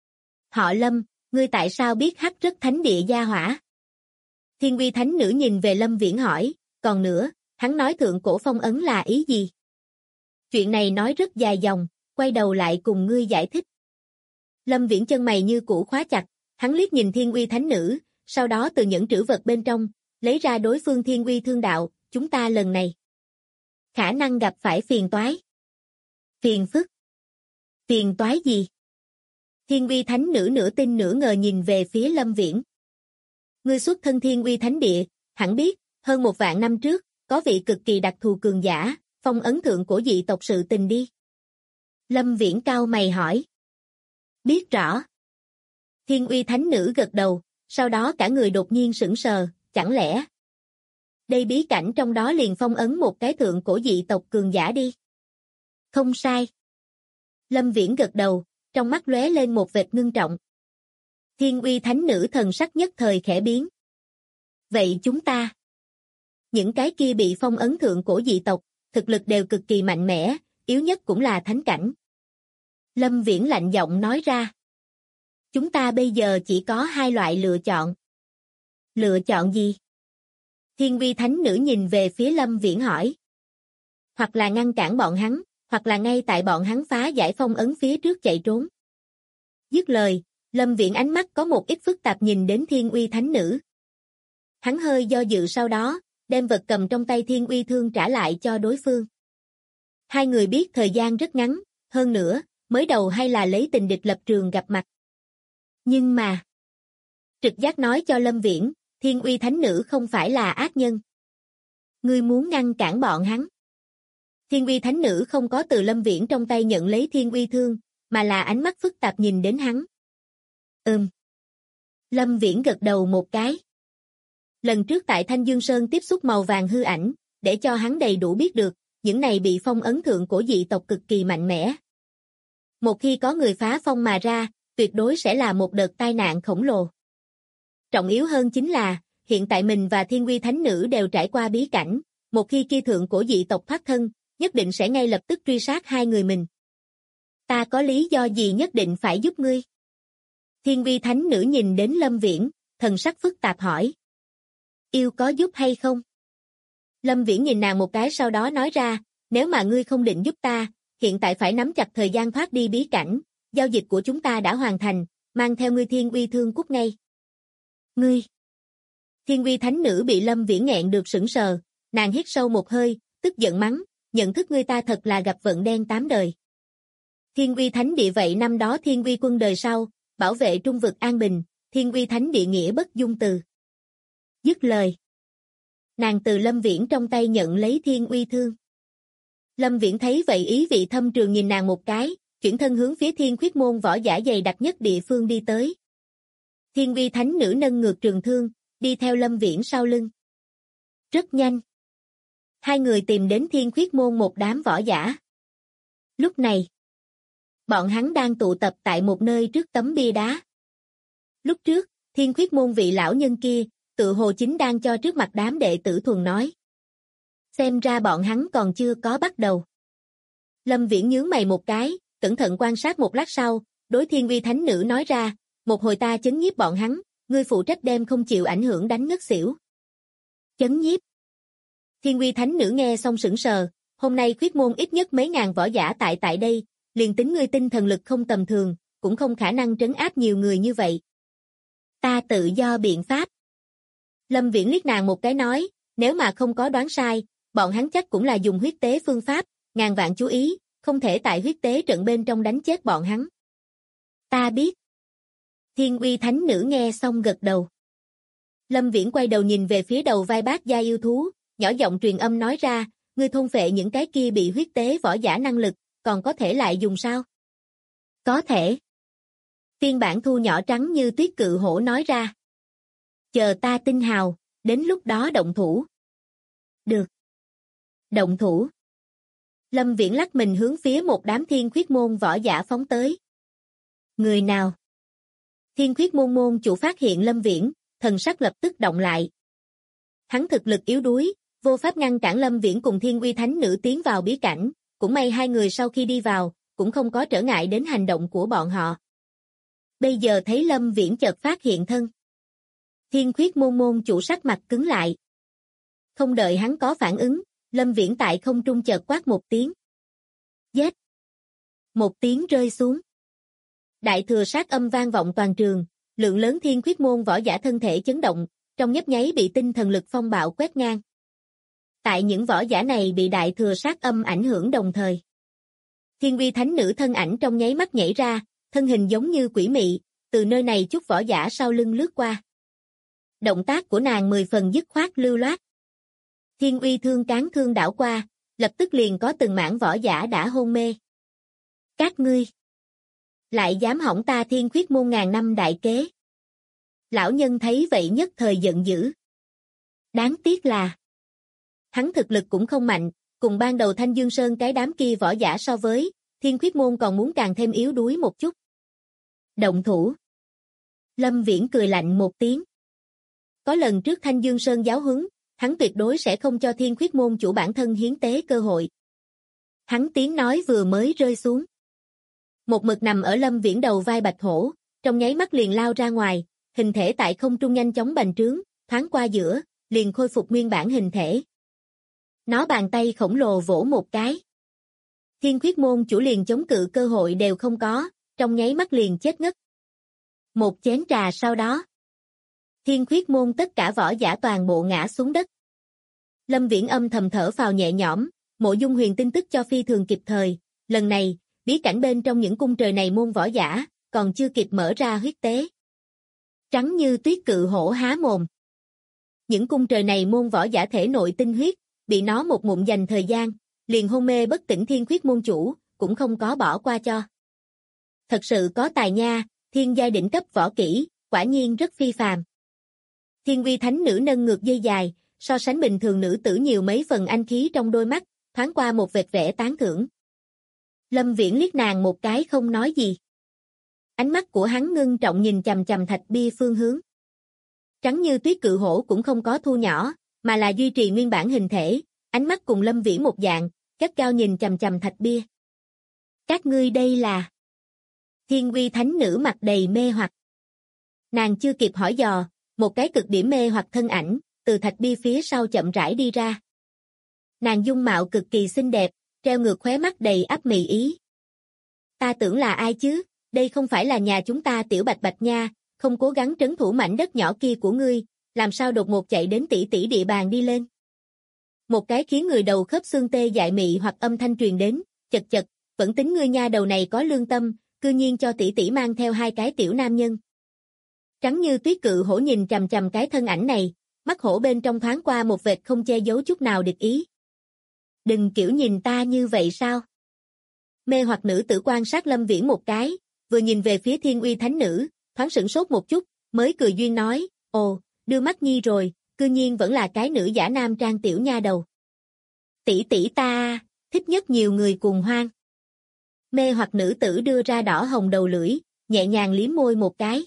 Họ Lâm, ngươi tại sao biết hắc rất thánh địa gia hỏa? Thiên Uy Thánh Nữ nhìn về Lâm Viễn hỏi, còn nữa, hắn nói thượng cổ phong ấn là ý gì? Chuyện này nói rất dài dòng, quay đầu lại cùng ngươi giải thích. Lâm Viễn chân mày như cũ khóa chặt, hắn liếc nhìn Thiên Uy Thánh Nữ, sau đó từ những trữ vật bên trong, lấy ra đối phương Thiên Uy Thương Đạo, chúng ta lần này khả năng gặp phải phiền toái. Phiền phức? Phiền toái gì? Thiên Uy Thánh Nữ nửa tin nửa ngờ nhìn về phía Lâm Viễn. Ngươi xuất thân Thiên Uy Thánh Địa, hẳn biết, hơn 1 vạn năm trước, có vị cực kỳ đặc thù cường giả, phong ấn thượng cổ dị tộc sự tình đi. Lâm Viễn cao mày hỏi. Biết rõ. Thiên Uy Thánh Nữ gật đầu, sau đó cả người đột nhiên sững sờ, chẳng lẽ đây bí cảnh trong đó liền phong ấn một cái thượng cổ dị tộc cường giả đi? Không sai. Lâm Viễn gật đầu, trong mắt lóe lên một vệt ngưng trọng. Thiên Uy Thánh Nữ thần sắc nhất thời khẽ biến. Vậy chúng ta? Những cái kia bị phong ấn thượng cổ dị tộc, thực lực đều cực kỳ mạnh mẽ, yếu nhất cũng là thánh cảnh. Lâm Viễn lạnh giọng nói ra. Chúng ta bây giờ chỉ có 2 loại lựa chọn. Lựa chọn gì? Thiên Uy Thánh Nữ nhìn về phía Lâm Viễn hỏi. Hoặc là ngăn cản bọn hắn, hoặc là ngay tại bọn hắn phá giải phong ấn phía trước chạy trốn. Dứt lời, Lâm Viễn ánh mắt có một ít phức tạp nhìn đến Thiên Uy Thánh Nữ. Hắn hơi do dự sau đó, đem vật cầm trong tay Thiên Uy Thương trả lại cho đối phương. Hai người biết thời gian rất ngắn, hơn nữa, mới đầu hay là lấy tình địch lập trường gặp mặt. Nhưng mà, trực giác nói cho Lâm Viễn, Thiên Uy Thánh Nữ không phải là ác nhân. Ngươi muốn ngăn cản bọn hắn. Thiên uy thánh nữ không có từ Lâm Viễn trong tay nhận lấy thiên uy thương, mà là ánh mắt phức tạp nhìn đến hắn. Lâm Viễn gật đầu một cái. Lần trước tại Thanh Dương Sơn tiếp xúc màu vàng hư ảnh, để cho hắn đầy đủ biết được, những này bị phong ấn thượng cổ dị tộc cực kỳ mạnh mẽ. Một khi có người phá phong mà ra, tuyệt đối sẽ là một đợt tai nạn khổng lồ. Trọng yếu hơn chính là, hiện tại mình và Thiên Uy Thánh Nữ đều trải qua bí cảnh, một khi kia thượng cổ dị tộc thoát thân, nhất định sẽ ngay lập tức truy sát hai người mình. Ta có lý do gì nhất định phải giúp ngươi? Thiên Uy Thánh Nữ nhìn đến Lâm Viễn, thần sắc phức tạp hỏi. Yêu có giúp hay không? Lâm Viễn nhìn nàng một cái sau đó nói ra, nếu mà ngươi không định giúp ta, hiện tại phải nắm chặt thời gian thoát đi bí cảnh, giao dịch của chúng ta đã hoàn thành, mang theo ngươi Thiên Uy thương cút ngay. Ngươi! Thiên Uy Thánh Nữ bị Lâm Viễn nghẹn được sững sờ, nàng hít sâu một hơi, tức giận mắng, nhận thức ngươi ta thật là gặp vận đen tám đời. Thiên Uy Thánh Địa vậy năm đó Thiên Uy quân đời sau, bảo vệ trung vực an bình, Thiên Uy Thánh Địa nghĩa bất dung từ. Dứt lời. Nàng từ Lâm Viễn trong tay nhận lấy Thiên Uy thương. Lâm Viễn thấy vậy ý vị thâm trường nhìn nàng một cái, chuyển thân hướng phía Thiên Khuyết môn võ giả dày đặc nhất địa phương đi tới. Thiên Uy Thánh Nữ nâng ngược trường thương, đi theo Lâm Viễn sau lưng. Rất nhanh. Hai người tìm đến Thiên Khuyết môn một đám võ giả. Lúc này, bọn hắn đang tụ tập tại một nơi trước tấm bia đá. Lúc trước, Thiên Khuyết môn vị lão nhân kia, tự hồ chính đang cho trước mặt đám đệ tử thuần nói. Xem ra bọn hắn còn chưa có bắt đầu. Lâm Viễn nhướng mày một cái, cẩn thận quan sát một lát sau, đối Thiên Uy Thánh Nữ nói ra, một hồi ta chấn nhiếp bọn hắn, ngươi phụ trách đem không chịu ảnh hưởng đánh ngất xỉu. Chấn nhiếp. Thiên Uy Thánh Nữ nghe xong sững sờ, hôm nay Khuyết môn ít nhất mấy ngàn võ giả tại đây, liền tính ngươi tinh thần lực không tầm thường, cũng không khả năng trấn áp nhiều người như vậy. Ta tự do biện pháp. Lâm Viễn liếc nàng một cái nói, nếu mà không có đoán sai, bọn hắn chắc cũng là dùng huyết tế phương pháp, ngàn vạn chú ý, không thể tại huyết tế trận bên trong đánh chết bọn hắn. Ta biết. Thiên Uy Thánh Nữ nghe xong gật đầu. Lâm Viễn quay đầu nhìn về phía đầu vai bát gia yêu thú, nhỏ giọng truyền âm nói ra, ngươi thôn phệ những cái kia bị huyết tế võ giả năng lực, còn có thể lại dùng sao? Có thể. Phiên bản thu nhỏ trắng như tuyết cự hổ nói ra. Chờ ta tinh hào, đến lúc đó động thủ. Được. Động thủ. Lâm Viễn lắc mình hướng phía một đám Thiên Khuyết môn võ giả phóng tới. Người nào? Thiên Khuyết môn môn chủ phát hiện Lâm Viễn, thần sắc lập tức động lại. Hắn thực lực yếu đuối, vô pháp ngăn cản Lâm Viễn cùng Thiên Uy Thánh Nữ tiến vào bí cảnh, cũng may hai người sau khi đi vào, cũng không có trở ngại đến hành động của bọn họ. Bây giờ thấy Lâm Viễn chợt phát hiện thân. Thiên Khuyết môn môn chủ sắc mặt cứng lại. Không đợi hắn có phản ứng, Lâm Viễn tại không trung chợt quát một tiếng. Giết! Một tiếng rơi xuống. Đại thừa sát âm vang vọng toàn trường, lượng lớn Thiên Khuyết môn võ giả thân thể chấn động, trong nhấp nháy bị tinh thần lực phong bạo quét ngang. Tại những võ giả này bị đại thừa sát âm ảnh hưởng đồng thời. Thiên Uy Thánh Nữ thân ảnh trong nháy mắt nhảy ra, thân hình giống như quỷ mị, từ nơi này chút võ giả sau lưng lướt qua. Động tác của nàng 10 phần dứt khoát lưu loát. Thiên Uy thương cán thương đảo qua, lập tức liền có từng mảng võ giả đã hôn mê. Các ngươi lại dám hỏng ta Thiên Khuyết môn ngàn năm đại kế. Lão nhân thấy vậy nhất thời giận dữ. Đáng tiếc là hắn thực lực cũng không mạnh, cùng ban đầu Thanh Dương Sơn cái đám kia võ giả so với, Thiên Khuyết môn còn muốn càng thêm yếu đuối một chút. Động thủ. Lâm Viễn cười lạnh một tiếng. Có lần trước Thanh Dương Sơn giáo huấn, hắn tuyệt đối sẽ không cho Thiên Khuyết môn chủ bản thân hiến tế cơ hội. Hắn tiếng nói vừa mới rơi xuống. Một mực nằm ở Lâm Viễn đầu vai bạch hổ, trong nháy mắt liền lao ra ngoài, hình thể tại không trung nhanh chóng bành trướng, thoáng qua giữa, liền khôi phục nguyên bản hình thể. Nó bàn tay khổng lồ vỗ một cái. Thiên Khuyết môn chủ liền chống cự cơ hội đều không có, trong nháy mắt liền chết ngất. Một chén trà sau đó, Thiên Khuyết môn tất cả võ giả toàn bộ ngã xuống đất. Lâm Viễn âm thầm thở phào nhẹ nhõm, Mộ Dung Huyền tin tức cho phi thường kịp thời, lần này, bí cảnh bên trong những cung trời này môn võ giả, còn chưa kịp mở ra huyết tế. Trắng như tuyết cự hổ há mồm. Những cung trời này môn võ giả thể nội tinh huyết, bị nó một ngụm dành thời gian, liền hôn mê bất tỉnh Thiên Khuyết môn chủ, cũng không có bỏ qua cho. Thật sự có tài nha, thiên giai đỉnh cấp võ kỹ, quả nhiên rất phi phàm. Thiên uy thánh nữ nâng ngược dây dài, so sánh bình thường nữ tử nhiều mấy phần anh khí trong đôi mắt, thoáng qua một vệt vẻ tán thưởng. Lâm Viễn liếc nàng một cái không nói gì. Ánh mắt của hắn ngưng trọng nhìn chằm chằm thạch bia phương hướng. Trắng như tuyết cự hổ cũng không có thu nhỏ, mà là duy trì nguyên bản hình thể, ánh mắt cùng Lâm Viễn một dạng, gắt gao nhìn chằm chằm thạch bia. Các ngươi đây là... Thiên uy thánh nữ mặt đầy mê hoặc. Nàng chưa kịp hỏi dò, một cái cực điểm mê hoặc thân ảnh, từ thạch bia phía sau chậm rãi đi ra. Nàng dung mạo cực kỳ xinh đẹp, treo ngược khóe mắt đầy ắp mị ý. Ta tưởng là ai chứ, đây không phải là nhà chúng ta Tiểu Bạch Bạch nha, không cố gắng trấn thủ mảnh đất nhỏ kia của ngươi, làm sao đột ngột chạy đến tỷ tỷ địa bàn đi lên. Một cái khiến người đầu khớp xương tê dại mị hoặc âm thanh truyền đến, chật chật, vẫn tính ngươi nha đầu này có lương tâm, cư nhiên cho tỷ tỷ mang theo hai cái tiểu nam nhân. Trắng như tuyết cự hổ nhìn chằm chằm cái thân ảnh này, mắt hổ bên trong thoáng qua một vệt không che giấu chút nào địch ý. Đừng kiểu nhìn ta như vậy sao? Mê hoặc nữ tử quan sát Lâm Viễn một cái, vừa nhìn về phía Thiên Uy thánh nữ, thoáng sửng sốt một chút, mới cười duyên nói, ồ, đưa mắt nhi rồi, cư nhiên vẫn là cái nữ giả nam trang tiểu nha đầu. Tỷ tỷ ta, thích nhất nhiều người cùng hoang. Mê hoặc nữ tử đưa ra đỏ hồng đầu lưỡi, nhẹ nhàng liếm môi một cái.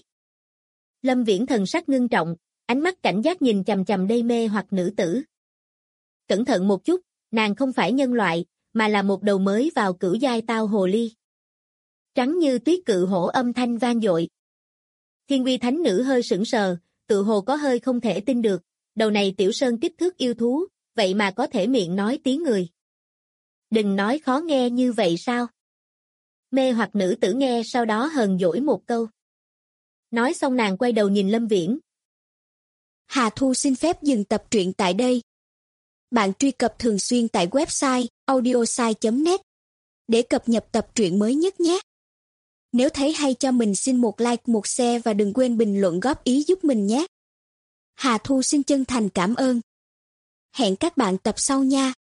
Lâm Viễn thần sắc ngưng trọng, ánh mắt cảnh giác nhìn chằm chằm đây mê hoặc nữ tử. Cẩn thận một chút, nàng không phải nhân loại, mà là một đầu mới vào cửu giai tao hồ ly. Trắng như tuyết cự hổ âm thanh vang dội. Thiên uy thánh nữ hơi sững sờ, tự hồ có hơi không thể tin được, đầu này tiểu sơn kích thước yêu thú, vậy mà có thể miệng nói tiếng người. Đừng nói khó nghe như vậy sao? Mê hoặc nữ tử nghe sau đó hờn dỗi một câu. Nói xong nàng quay đầu nhìn Lâm Viễn. Hà Thu xin phép dừng tập truyện tại đây. Bạn truy cập thường xuyên tại website audiosai.net để cập nhật tập truyện mới nhất nhé. Nếu thấy hay cho mình xin một like, một share và đừng quên bình luận góp ý giúp mình nhé. Hà Thu xin chân thành cảm ơn. Hẹn các bạn tập sau nha.